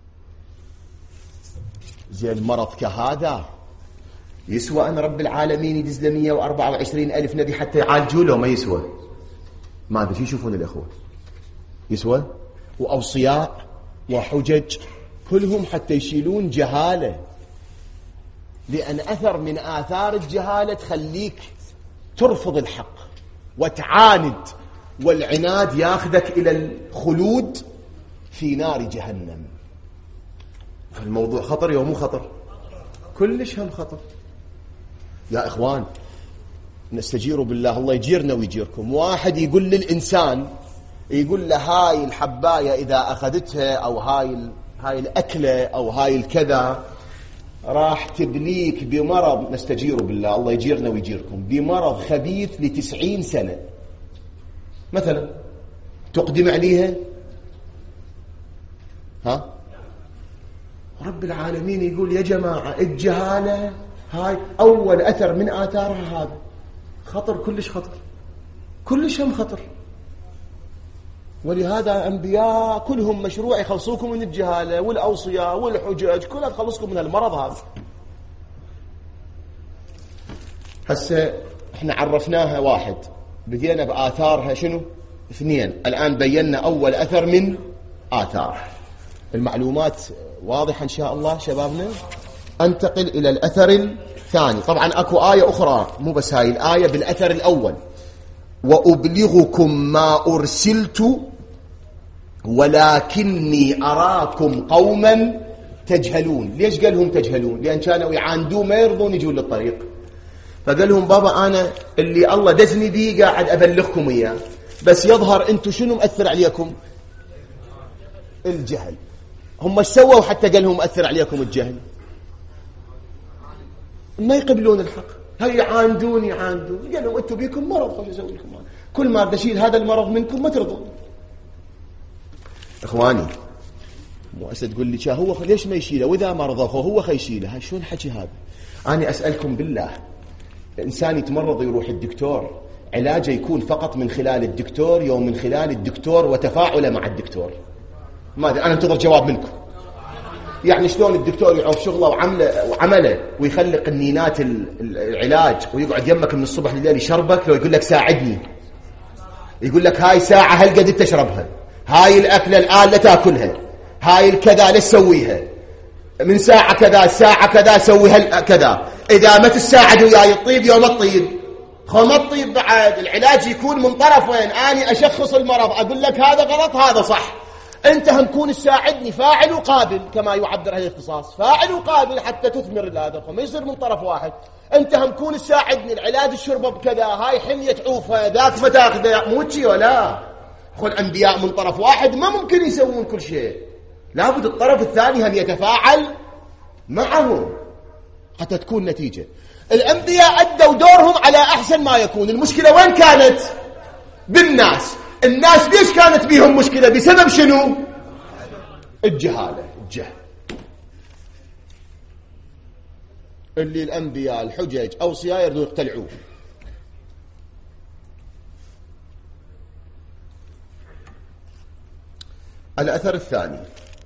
زي المرض كهذا يسوى أن رب العالمين يدز له 124,000 نبي حتى يعالجوا له؟ ما يسوى. ما أدري شو يشوفون الأخوة؟ يسوى؟ وأوصياء وحجج كلهم حتى يشيلون جهالة، لأن أثر من آثار الجهالة تخليك ترفض الحق وتعاند، والعناد ياخذك إلى الخلود في نار جهنم. فالموضوع خطر يوم مو خطر؟ كلش هم خطر يا إخوان. نستجير بالله، الله يجيرنا ويجيركم. واحد يقول للإنسان، يقول له هاي الحباية إذا أخذتها أو هاي الأكلة أو هاي الكذا راح تبليك بمرض، نستجير بالله الله يجيرنا ويجيركم، بمرض خبيث ل90 سنة مثلا، تقدم عليها؟ ها؟ رب العالمين يقول يا جماعة الجهالة هاي أول أثر من آثارها، هذا خطر، كلش خطر، كلش هم خطر. ولهذا أنبياء كلهم مشروع يخلصوكم من الجهالة، والأوصياء والحجج كلها تخلصكم من المرض هذا. هسه احنا عرفناها واحد، بدينا بآثارها شنو؟ 2. الآن بينا أول أثر من آثار. المعلومات واضحة إن شاء الله شبابنا. أنتقل إلى الأثر الثاني. طبعا أكو آية أخرى مو بس هاي الآية بالأثر الأول، وأبلغكم ما أرسلت ولكني أراكم قوما تجهلون. ليش قالهم تجهلون؟ لأن كانوا يعاندوا ما يرضون يجون للطريق، فقال لهم بابا أنا اللي الله دزني بيه قاعد أبلغكم إياه، بس يظهر أنتم شنو مؤثر عليكم؟ الجهل. هم ايش سووا حتى قال لهم مؤثر عليكم الجهل؟ ما يقبلون الحق، هل يعاندون قالوا انتم بيكم مرض، خلوا اسوي لكم كل ما بشيل هذا المرض منكم ما ترضون. اخواني مو هسه تقول لي هو ليش ما يشيله واذا مرض هو يشيله؟ هاي شلون حكي هذا؟ انا اسالكم بالله، الانسان يتمرض يروح الدكتور، علاجه يكون فقط من خلال الدكتور، يوم من خلال الدكتور وتفاعله مع الدكتور؟ ما ادري، انا انتظر جواب منكم. يعني شلون الدكتور يعوف شغله وعمله ويخلق النينات العلاج ويقعد يمك من الصبح لليل يشربك، لو يقول لك ساعدني، يقول لك هاي ساعة هل قد تشربها، هاي الأكلة الآن لا تأكلها، هاي الكذا لا تسويها، من ساعة كذا الساعة كذا سويها كذا، إذا ما تساعد وياي الطيب يوم الطيب، ما الطيب بعد العلاج يكون من طرفين، أنا أشخص المرض أقول لك هذا غلط هذا صح، أنت هم كون تساعدني فاعل وقابل كما يعبر هذا الاختصاص، فاعل وقابل حتى تثمر هذا، ما يصير من طرف واحد. أنت هم كون تساعدني العلاج الشربة بكذا، هاي حمية تعوفها ذاك ما تاخذه، مو شيء ولا خل أنبياء من طرف واحد ما ممكن يسوون كل شيء، لابد الطرف الثاني هم يتفاعل معهم حتى تكون نتيجة. الأنبياء أدوا دورهم على أحسن ما يكون. المشكلة وين كانت؟ بالناس. الناس ليش كانت بيهم مشكلة؟ بسبب شنو؟ الجهالة، الجهل. اللي الأنبياء الحجج أوصياء يردوا يقتلعوه. الأثر الثاني،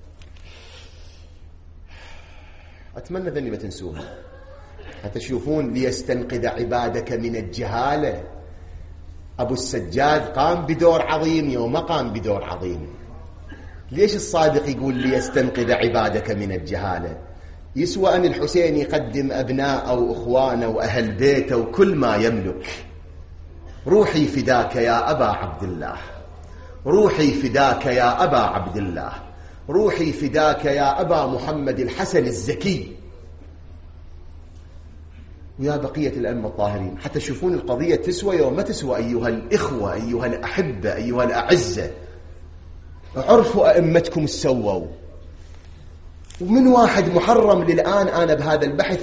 أتمنى ذني ما تنسوها حتى تشوفون، ليستنقذ عبادك من الجهالة. أبو السجاد قام بدور عظيم يوم ما قام بدور عظيم. ليش الصادق يقول ليستنقذ عبادك من الجهالة؟ يسوى أن الحسين يقدم أبناء أو أخوانه وأهل بيته وكل ما يملك. روحي فداك يا أبا عبد الله، روحي فداك يا أبا عبد الله، روحي فداك يا أبا محمد الحسن الزكي، ويا بقية الأئمة الطاهرين، حتى تشوفون القضية تسوى وما تسوى. أيها الإخوة، أيها الأحبة، أيها الأعزة، عرفوا أئمتكم السووا. ومن واحد محرم للآن أنا بهذا البحث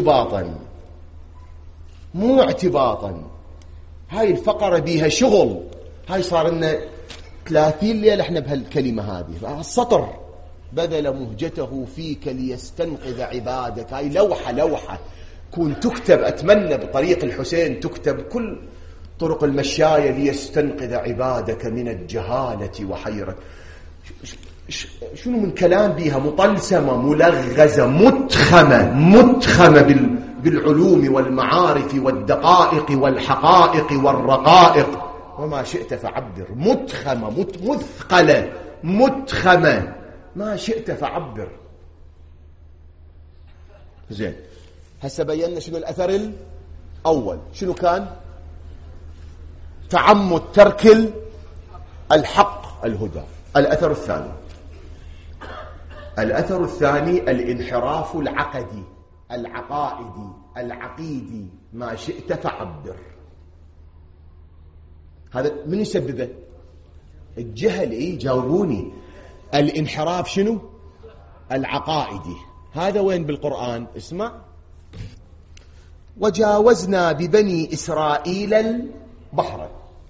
مو اعتباطا. هاي الفقرة بيها شغل، هاي صار لنا 30 ليلة احنا بهالكلمة هذه. السطر بذل مهجته فيك ليستنقذ عبادك، هاي لوحة كون تكتب، أتمنى بطريق الحسين تكتب كل طرق المشاية، ليستنقذ عبادك من الجهالة وحيرة. شنو من كلام بيها مطلسمة ملغزة متخمة بالعلوم والمعارف والدقائق والحقائق والرقائق، وما شئت فعبر. متخمة مثقلة متخمة، ما شئت فعبر. زين، هسه بينا شنو الأثر الأول. شنو كان؟ تعمد ترك الحق الهدى. الأثر الثاني الانحراف العقائدي، ما شئت فعبر. هذا من يسببه؟ الجهل. جاوبوني. الانحراف شنو؟ العقائدي. هذا وين بالقرآن؟ اسمع: وجاوزنا ببني إسرائيل البحر.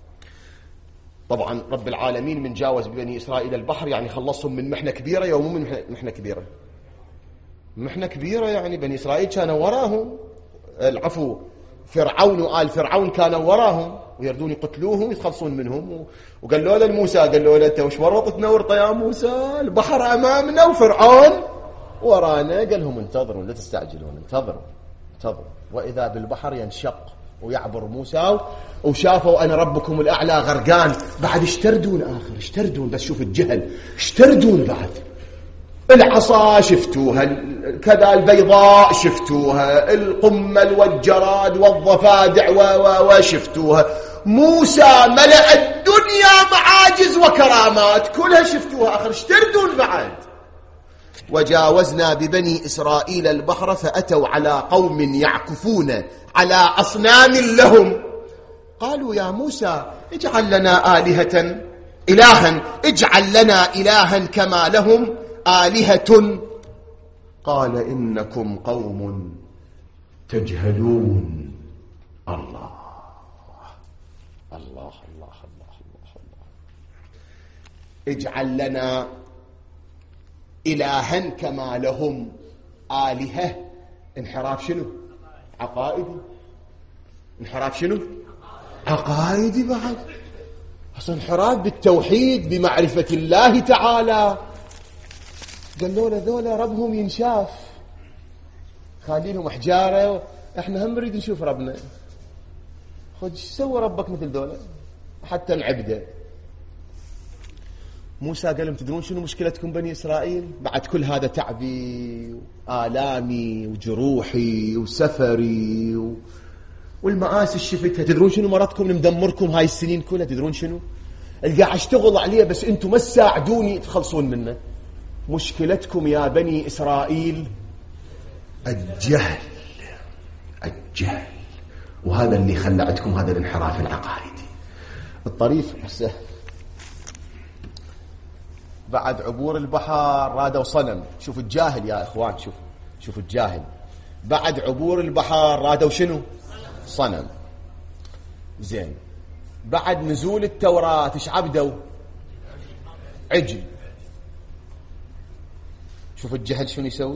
طبعا رب العالمين من جاوز ببني إسرائيل البحر يعني خلصهم من محنة كبيرة، يوم من محنة كبيرة. محنة كبيرة يعني بني إسرائيل كانوا وراهم، العفو، فرعون وآل فرعون كانوا وراهم ويردون يقتلوهم ويتخلصون منهم. وقالوا له لموسى، قالوا له أنت وش ورطتنا ورطة يا موسى؟ البحر أمامنا وفرعون ورانا. قال لهم انتظروا لا تستعجلون، انتظروا. وإذا بالبحر ينشق ويعبر موسى، وشافوا أنا ربكم الأعلى غرقان. بعد اشتردون بس شوف الجهل، اشتردون بعد. العصا شفتوها، كذا البيضاء شفتوها، القمل والجراد والضفادع وشفتوها. موسى ملأ الدنيا معاجز وكرامات، كلها شفتوها. آخر اشتردون بعد. وجاوزنا ببني إسرائيل البحر فأتوا على قوم يعكفون على أصنام لهم. قالوا يا موسى اجعل لنا إلها كما لهم آلهة. قال إنكم قوم تجهلون. الله. اجعل لنا إلها كما لهم آلهة. انحراف شنو؟ عقائدي. انحراف شنو؟ عقائدي. بعد أصلا انحراف بالتوحيد بمعرفة الله تعالى. قالوا له ذولا ربهم ينشاف، خالينهم حجارة، احنا هم نريد نشوف ربنا. خذ سوى ربك مثل ذولا حتى نعبده. موسى قال لهم تدرون شنو مشكلتكم بني إسرائيل؟ بعد كل هذا تعبي وآلامي وجروحي وسفري والمآسي شفتها، تدرون شنو مرضكم مدمركم هاي السنين كلها؟ تدرون شنو اللي قاعد اشتغل عليه؟ بس انتم ما تساعدوني تخلصون منه. مشكلتكم يا بني إسرائيل الجهل. وهذا اللي خلى عندكم هذا الانحراف العقائدي. الطريف حسه بعد عبور البحر رادوا صنم. شوف الجاهل يا إخوان، شوف الجاهل. بعد عبور البحر رادوا شنو؟ صنم. زين، بعد نزول التوراة ايش عبدوا؟ عجل. شوف الجهل شنو يسوي.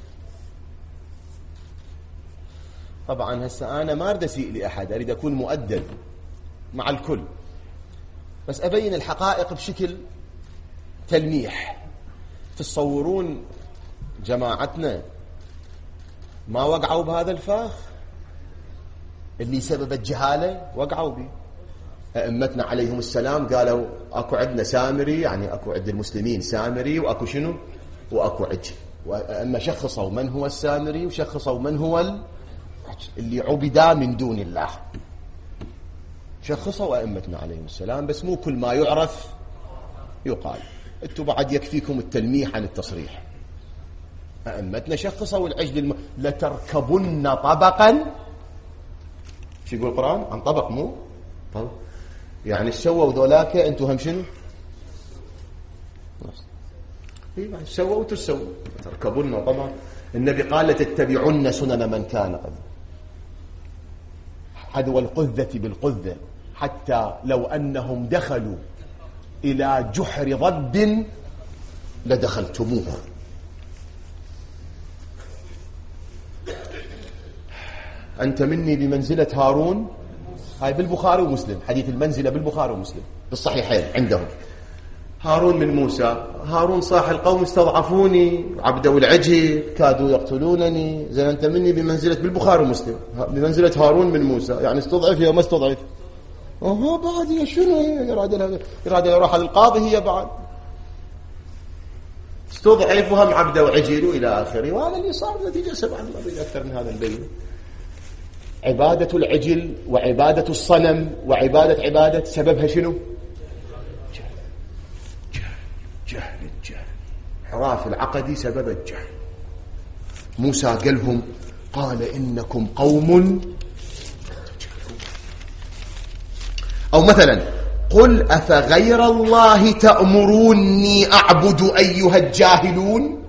طبعا هسه أنا ما أريد أسيء لأحد، أريد أكون مؤدب مع الكل، بس أبين الحقائق بشكل تلميح. تصورون جماعتنا ما وقعوا بهذا الفاخ اللي سبب الجهالة؟ وقعوا به. أئمتنا عليهم السلام قالوا أكو عندنا سامري، يعني أكو عند المسلمين سامري وأكو شنو وأكو عجل. وأما شخصوا من هو السامري وشخصوا من هو اللي عبدا من دون الله، شخصوا أئمتنا عليهم السلام، بس مو كل ما يعرف يقال. انتم بعد يكفيكم التلميح عن التصريح. أئمتنا شخصوا العجل لتركبن طبقا، شو يقول القرآن عن طبق؟ مو طبق، يعني سووا ذولاك انتم هم شنو سووا وتسووا تركبن طبعا. النبي قال لتتبعن سنن من كان قبل، حذو القذة بالقذة، حتى لو أنهم دخلوا إلى جحر ضب لدخلتموه. أنت مني بمنزلة هارون، هاي بالبخاري ومسلم، حديث المنزلة بالبخاري ومسلم بالصحيحين عندهم. هارون من موسى، هارون صاح القوم استضعفوني، عبدوا العجل، كادوا يقتلونني. زين أنت مني بمنزلة بالبخاري ومسلم بمنزلة هارون من موسى، يعني استضعف يا ما استضعف. بعد هي شنو إرادة يروح للقاضي، هي بعد استضعف وهم عبدوا عجل إلى آخره. وهذا اللي صار نتيجة سبعا، ما أريد أكثر من هذا البين. عبادة العجل وعبادة الصنم وعبادة عبادة سببها شنو؟ جهل. حراف العقدي سبب الجهل. موسى قالهم قال إنكم قوم تجهلون. أو مثلا قل أفغير الله تأمروني أعبد أيها الجاهلون.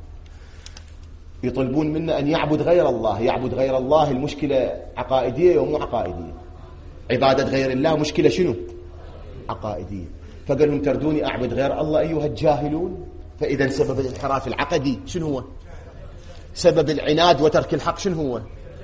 يطلبون منا أن يعبد غير الله. يعبد غير الله المشكلة عقائدية ومو عقائدية. عبادة غير الله مشكلة شنو؟ عقائدية. فقال لهم تردوني أعبد غير الله أيها الجاهلون. فإذا سبب الانحراف العقدي شنو هو؟ سبب العناد وترك الحق شنو هو؟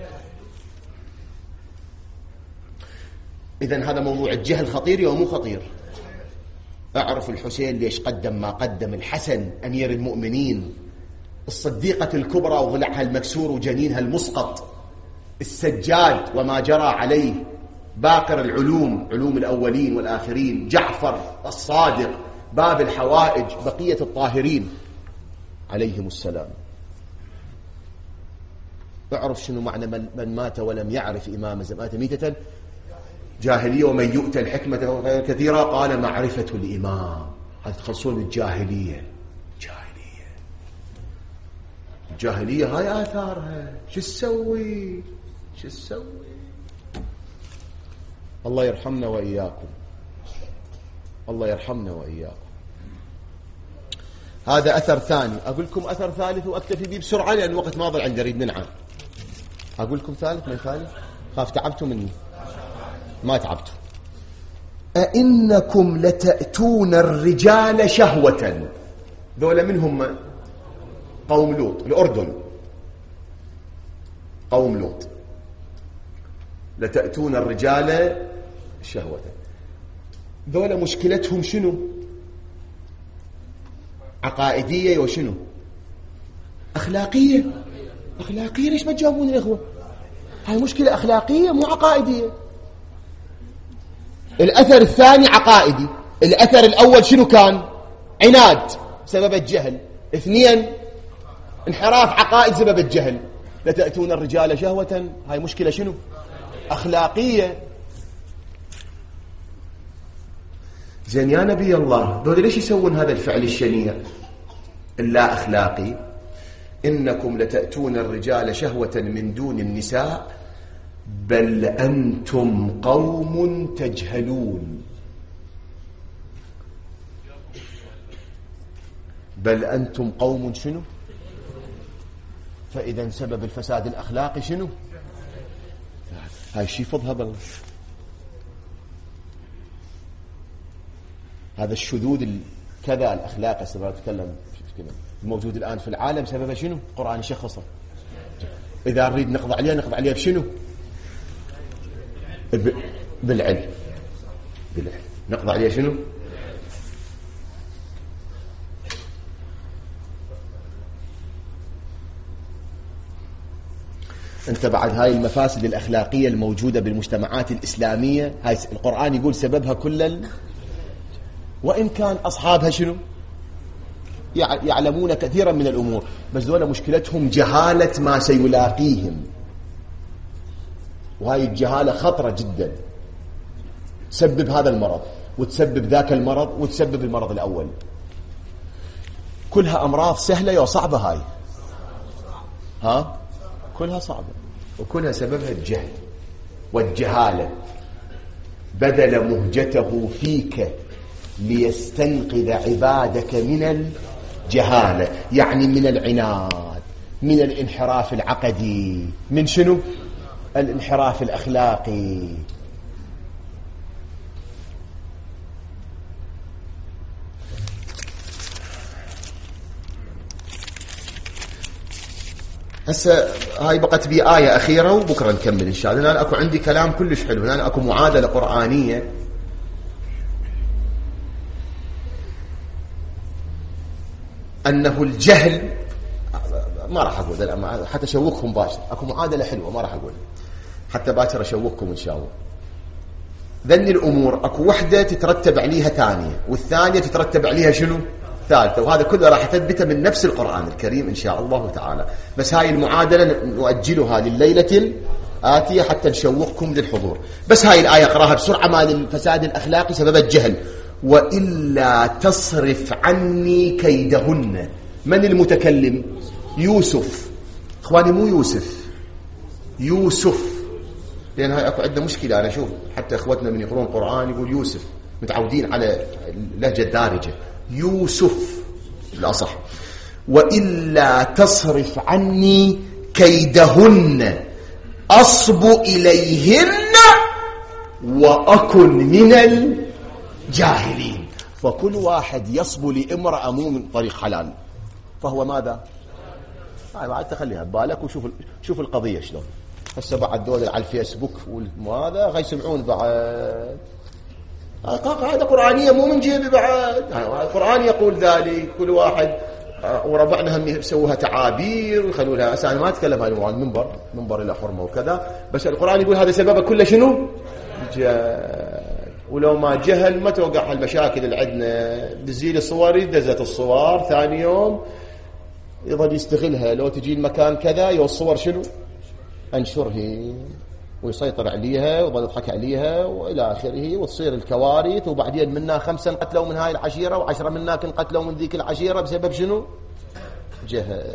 إذن هذا موضوع الجهل خطير ومو خطير. أعرف الحسين ليش قدم ما قدم. الحسن أمير المؤمنين، الصديقة الكبرى وضلعها المكسور وجنينها المسقط، السجاد وما جرى عليه، باقر العلوم، علوم الأولين والآخرين، جعفر الصادق، باب الحوائج، بقية الطاهرين عليهم السلام. اعرف شنو معنى من مات ولم يعرف إمام مات ميتة جاهلية، ومن يؤتى الحكمة كثيرا قال معرفة الإمام. هذا تخلصون بالجاهلية. الجاهلية هاي آثارها. شو تسوي؟ الله يرحمنا وإياكم. الله يرحمنا وإياكم. هذا أثر ثاني. أقول لكم أثر ثالث وأكتفي به بسرعة لأن الوقت ما ضل عندي، أريد ننعم. أقول لكم ثالث من ثالث، خاف تعبتوا مني. ما تعبتوا. أئنكم لتأتون الرجال شهوة. ذولا منهم قوم لوط، الأردن، قوم لوط. لتأتون الرجال شهوة. ذولا مشكلتهم شنو؟ عقائدية وشنو؟ أخلاقية. ليش ما تجاوبون يا إخوة؟ هاي مشكلة أخلاقية مو عقائدية. الأثر الثاني عقائدي. الأثر الأول شنو كان؟ عناد سبب الجهل. 2 انحراف عقائد سبب الجهل. لتأتون الرجال شهوة، هاي مشكلة شنو؟ أخلاقية. زين يا نبي الله، دول ليش يسوون هذا الفعل الشنيع اللا أخلاقي؟ إنكم لتأتون الرجال شهوة من دون النساء بل أنتم قوم تجهلون. بل أنتم قوم شنو؟ فإذا سبب الفساد الأخلاقي شنو؟ هاي شي فضها بالله. هذا الشذوذ كذا الأخلاق أتكلم الموجود الآن في العالم سببه شنو؟ القرآن يشخصه. إذا نريد نقضي عليه بشنو؟ بالعلم. نقضي عليه شنو؟ أنت بعد هاي المفاسد الأخلاقية الموجودة بالمجتمعات الإسلامية، هاي القرآن يقول سببها وإن كان أصحابها شنو يعلمون كثيرا من الأمور، بس دول مشكلتهم جهالة ما سيلاقيهم، وهاي الجهالة خطرة جدا، تسبب هذا المرض وتسبب ذاك المرض وتسبب المرض الأول. كلها أمراض سهلة وصعبة هاي، كلها صعبة، وكلها سببها الجهل والجهالة. بذل مهجته فيك ليستنقذ عبادك من الجهالة، يعني من العناد، من الانحراف العقدي، من شنو؟ الانحراف الأخلاقي. هسه هاي بقت بي آية أخيرة وبكرة نكمل إن شاء الله. الآن أكو عندي كلام كلش حلو، الآن أكو معادلة قرآنية أنه الجهل، ما راح أقول حتى أشوقكم باشر، أكو معادلة حلوة ما راح أقول، حتى باكر أشوقكم إن شاء الله. ذني الأمور أكو وحدة تترتب عليها ثانية، والثانية تترتب عليها شنو؟ ثالثة، وهذا كله راح تثبته من نفس القرآن الكريم إن شاء الله تعالى. بس هاي المعادلة نؤجلها لليلة الآتية حتى نشوقكم للحضور. بس هاي الآية أقراها بسرعة. مال الفساد الأخلاقي سبب الجهل. وإلا تصرف عني كيدهن. من المتكلم؟ يوسف. إخواني مو يوسف، لأن هاي أكو عندنا مشكلة. أنا أشوف حتى إخوتنا من يقرون قرآن يقول يوسف، متعودين على اللهجة الدارجة. يوسف الأصح. وإلا تصرف عني كيدهن أصب إليهن وأكن من الجاهلين. فكل واحد يصب لامرأة مو من طريق حلال فهو ماذا؟ بعد تخليها ببالك وشوف القضية شلون. هسه بعد دول على الفيسبوك وهذا غير يسمعون بعد هذا قرآنية مو من جيبي بعد. القرآن يقول ذلك. كل واحد وربعنا هم يسووها تعابير ويخلوا لها أساسا. ما أتكلم عن منبر إلى حرمة وكذا، بس القرآن يقول هذا سبب كله شنو؟ جهل. ولو ما جهل ما توقع المشاكل اللي عندنا. تزيل صوري دزت الصور، ثاني يوم يظل يستغلها. لو تجي المكان كذا الصور شنو؟ أنشره ويسيطر عليها ويظل يضحك عليها وإلى آخره، وتصير الكوارث. وبعدين منا 5 انقتلوا من هاي العشيرة و10 منا انقتلوا من ذيك العشيرة بسبب شنو؟ جهل.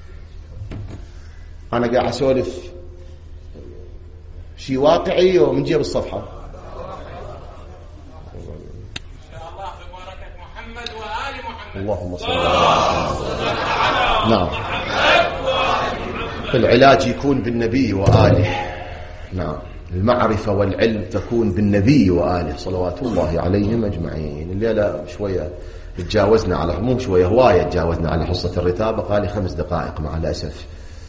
أنا قاعد أسولف شيء واقعي ومن جيب الصفحة. إن شاء الله ببركة محمد وآل محمد. اللهم صل على نعم. العلاج يكون بالنبي وآله. نعم. المعرفة والعلم تكون بالنبي وآله صلوات الله عليهم أجمعين. الليلة شوية تجاوزنا على مو شوية هواية تجاوزنا على حصة الرتابة. قال 5 دقائق مع الأسف.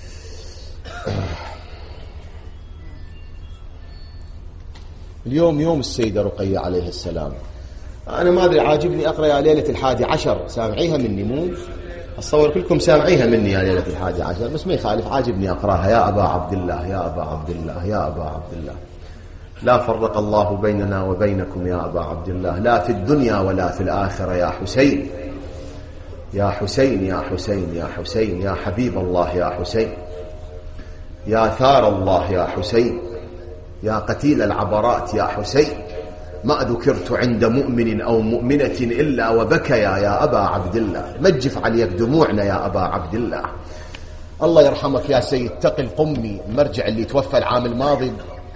اليوم يوم السيدة رقية عليه السلام. أنا ما أدري عاجبني أقرأ يا ليلة 11 سامعيها مني، مو أتصور كلكم سامعيها مني يا ليلة 11، بس ما يخالف عاجبني أقرأها. يا أبا عبد الله يا أبا عبد الله يا أبا عبد الله، لا فرق الله بيننا وبينكم يا أبا عبد الله، لا في الدنيا ولا في الآخرة يا حسين يا حسين يا حسين يا حسين يا حبيب الله يا حسين يا ثار الله يا حسين يا قتيل العبرات يا حسين. ما ذكرت عند مؤمن أو مؤمنة إلا وبكيا يا أبا عبد الله. مجف عليك دموعنا يا أبا عبد الله. الله يرحمك يا سيد تقي القمي، المرجع اللي توفى العام الماضي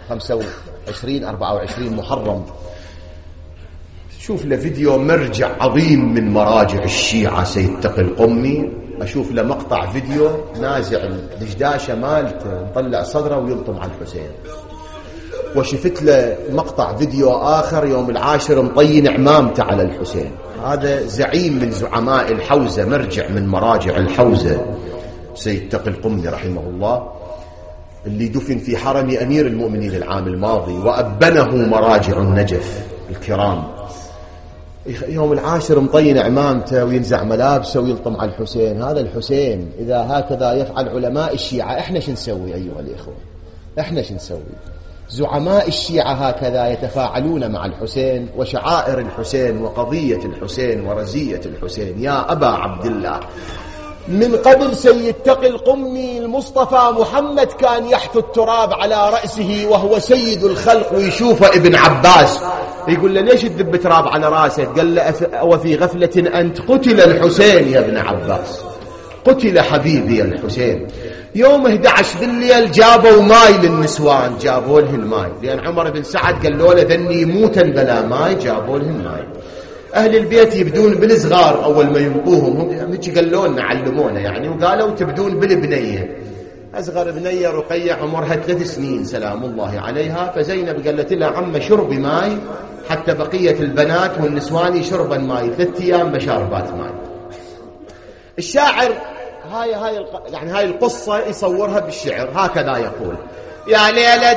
24 محرم. شوف له فيديو مرجع عظيم من مراجع الشيعة سيد تقي القمي. أشوف له مقطع فيديو نازع الدشداشة مالته مطلع صدره ويلطم على الحسين. وشفت له مقطع فيديو آخر يوم 10 مطين عمامته على الحسين. هذا زعيم من زعماء الحوزة، مرجع من مراجع الحوزة سيد تقي القمي رحمه الله، اللي دفن في حرم أمير المؤمنين العام الماضي وأبنه مراجع النجف الكرام. يوم العاشر مطين عمامته وينزع ملابسه ويلطم على الحسين. هذا الحسين إذا هكذا يفعل علماء الشيعة، إحنا شو نسوي أيها الإخوة؟ إحنا شو نسوي؟ زعماء الشيعة هكذا يتفاعلون مع الحسين وشعائر الحسين وقضية الحسين ورزية الحسين. يا أبا عبد الله، من قبل سيد تقي القمي المصطفى محمد كان يحث التراب على رأسه وهو سيد الخلق، ويشوف ابن عباس يقول له ليش تذب تراب على رأسه؟ قال له وفي غفلة أنت؟ قتل الحسين يا ابن عباس، قتل حبيبي الحسين. يوم 11 بالليل جابوا ماي للنسوان، جابوا له الماي، لأن عمر بن سعد قال له ذني يموتن بلا ماي، جابوا له الماي. أهل البيت يبدون بالصغار أول ما ينقوهم، هم قالوا لنا علمونا يعني، وقالوا تبدون بالبنية. أصغر بنية رقية عمرها 3 سنين سلام الله عليها، فزينب قالت لها عم شربي ماي حتى بقية البنات والنسوان يشربن ماي، 3 أيام ما شاربات ماي. الشاعر هاي القصة يصورها بالشعر هكذا يقول: يا ليلة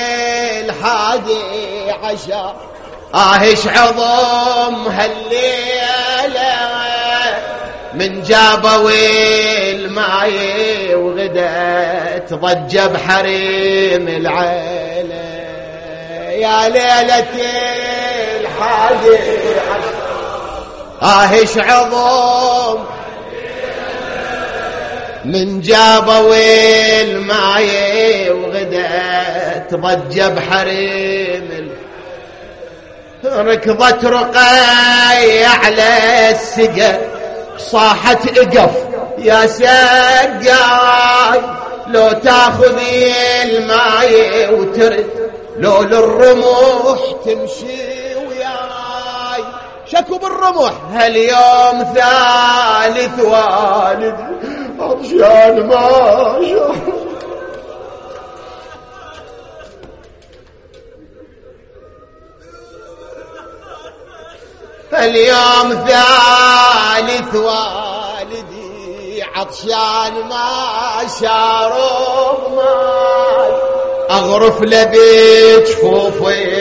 11 ايش عظم هالليلة، من جابوا الماي وغدت ضج بحريم العيلة. يا ليلة 11 ايش عظم، من جابوا الماي وغدت ضج بحريم. ركضت رقي على السقا صاحت اقف يا سقاي، لو تاخذي الماي وترد لو للرموح تمشي وياي. شكو بالرمح هاليوم 3 والد عطشان ما شاء. اليوم 3 والدي عطشان ما شارب ماي، اغرف لبجفوف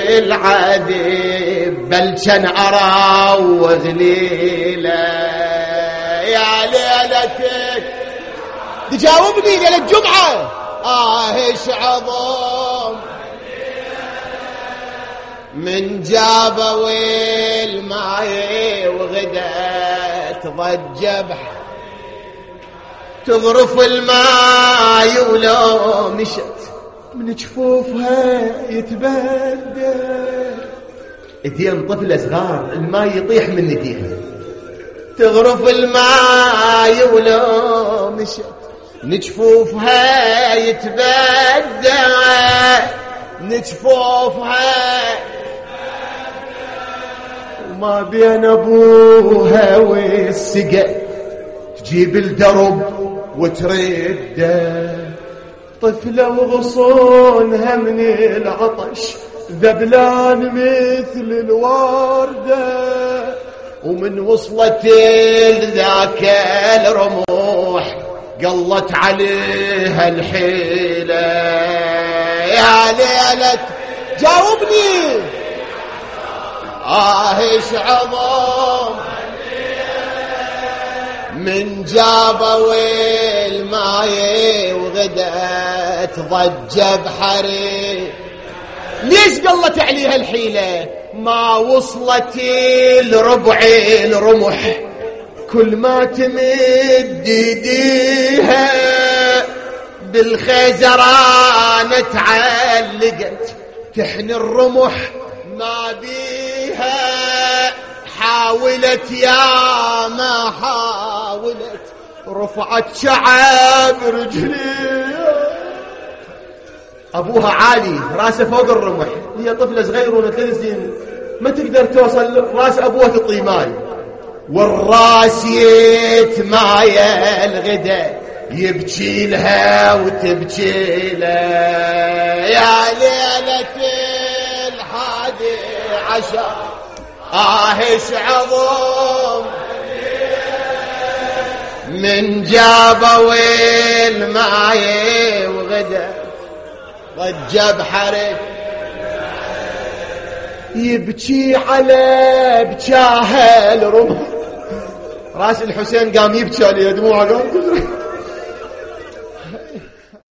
العذيب بل كان اراوغ ليله. يا ليلتك تجاوبني ليلة الجمعة ايش عظم، من جابوا الماي وغدت ضج تغرف الماي ولو مشت من جفوفها يتبدل. ايدين طفلة صغار الماي يطيح من ايديها، تغرف الماي ولو مشت نجفوفها يتبدل، نجفوفها وما بين ابوها والسقا تجيب الدرب وترده. طفلة وغصونها من العطش ذبلان مثل الوردة، ومن وصلت ذاك الرموح قلت عليها الحيلة. يا ليلة جاوبني ايش عظم، من جابوا الماي وغدت ضج بحري. ليش قلت عليها الحيلة؟ ما وصلت الربع الرمح، كل ما تمد ايديها بالخيزران تعلقت تحني الرمح ما بيها. حاولت يا ما حاولت رفعت شعب رجليها. ابوها عالي راسه فوق الرمح، هي طفلة صغيرة 3 سنين ما تقدر توصل راس ابوها الطيماي، والراس يتمايل الغدا يبكي لها وتبكي لها. يا ليلة 11 ايش عظم، من جابوا الماي وغدا ضج بحرك. يبكي على بكاها الرمح. راس الحسين قام يبكي عليه دموعه قام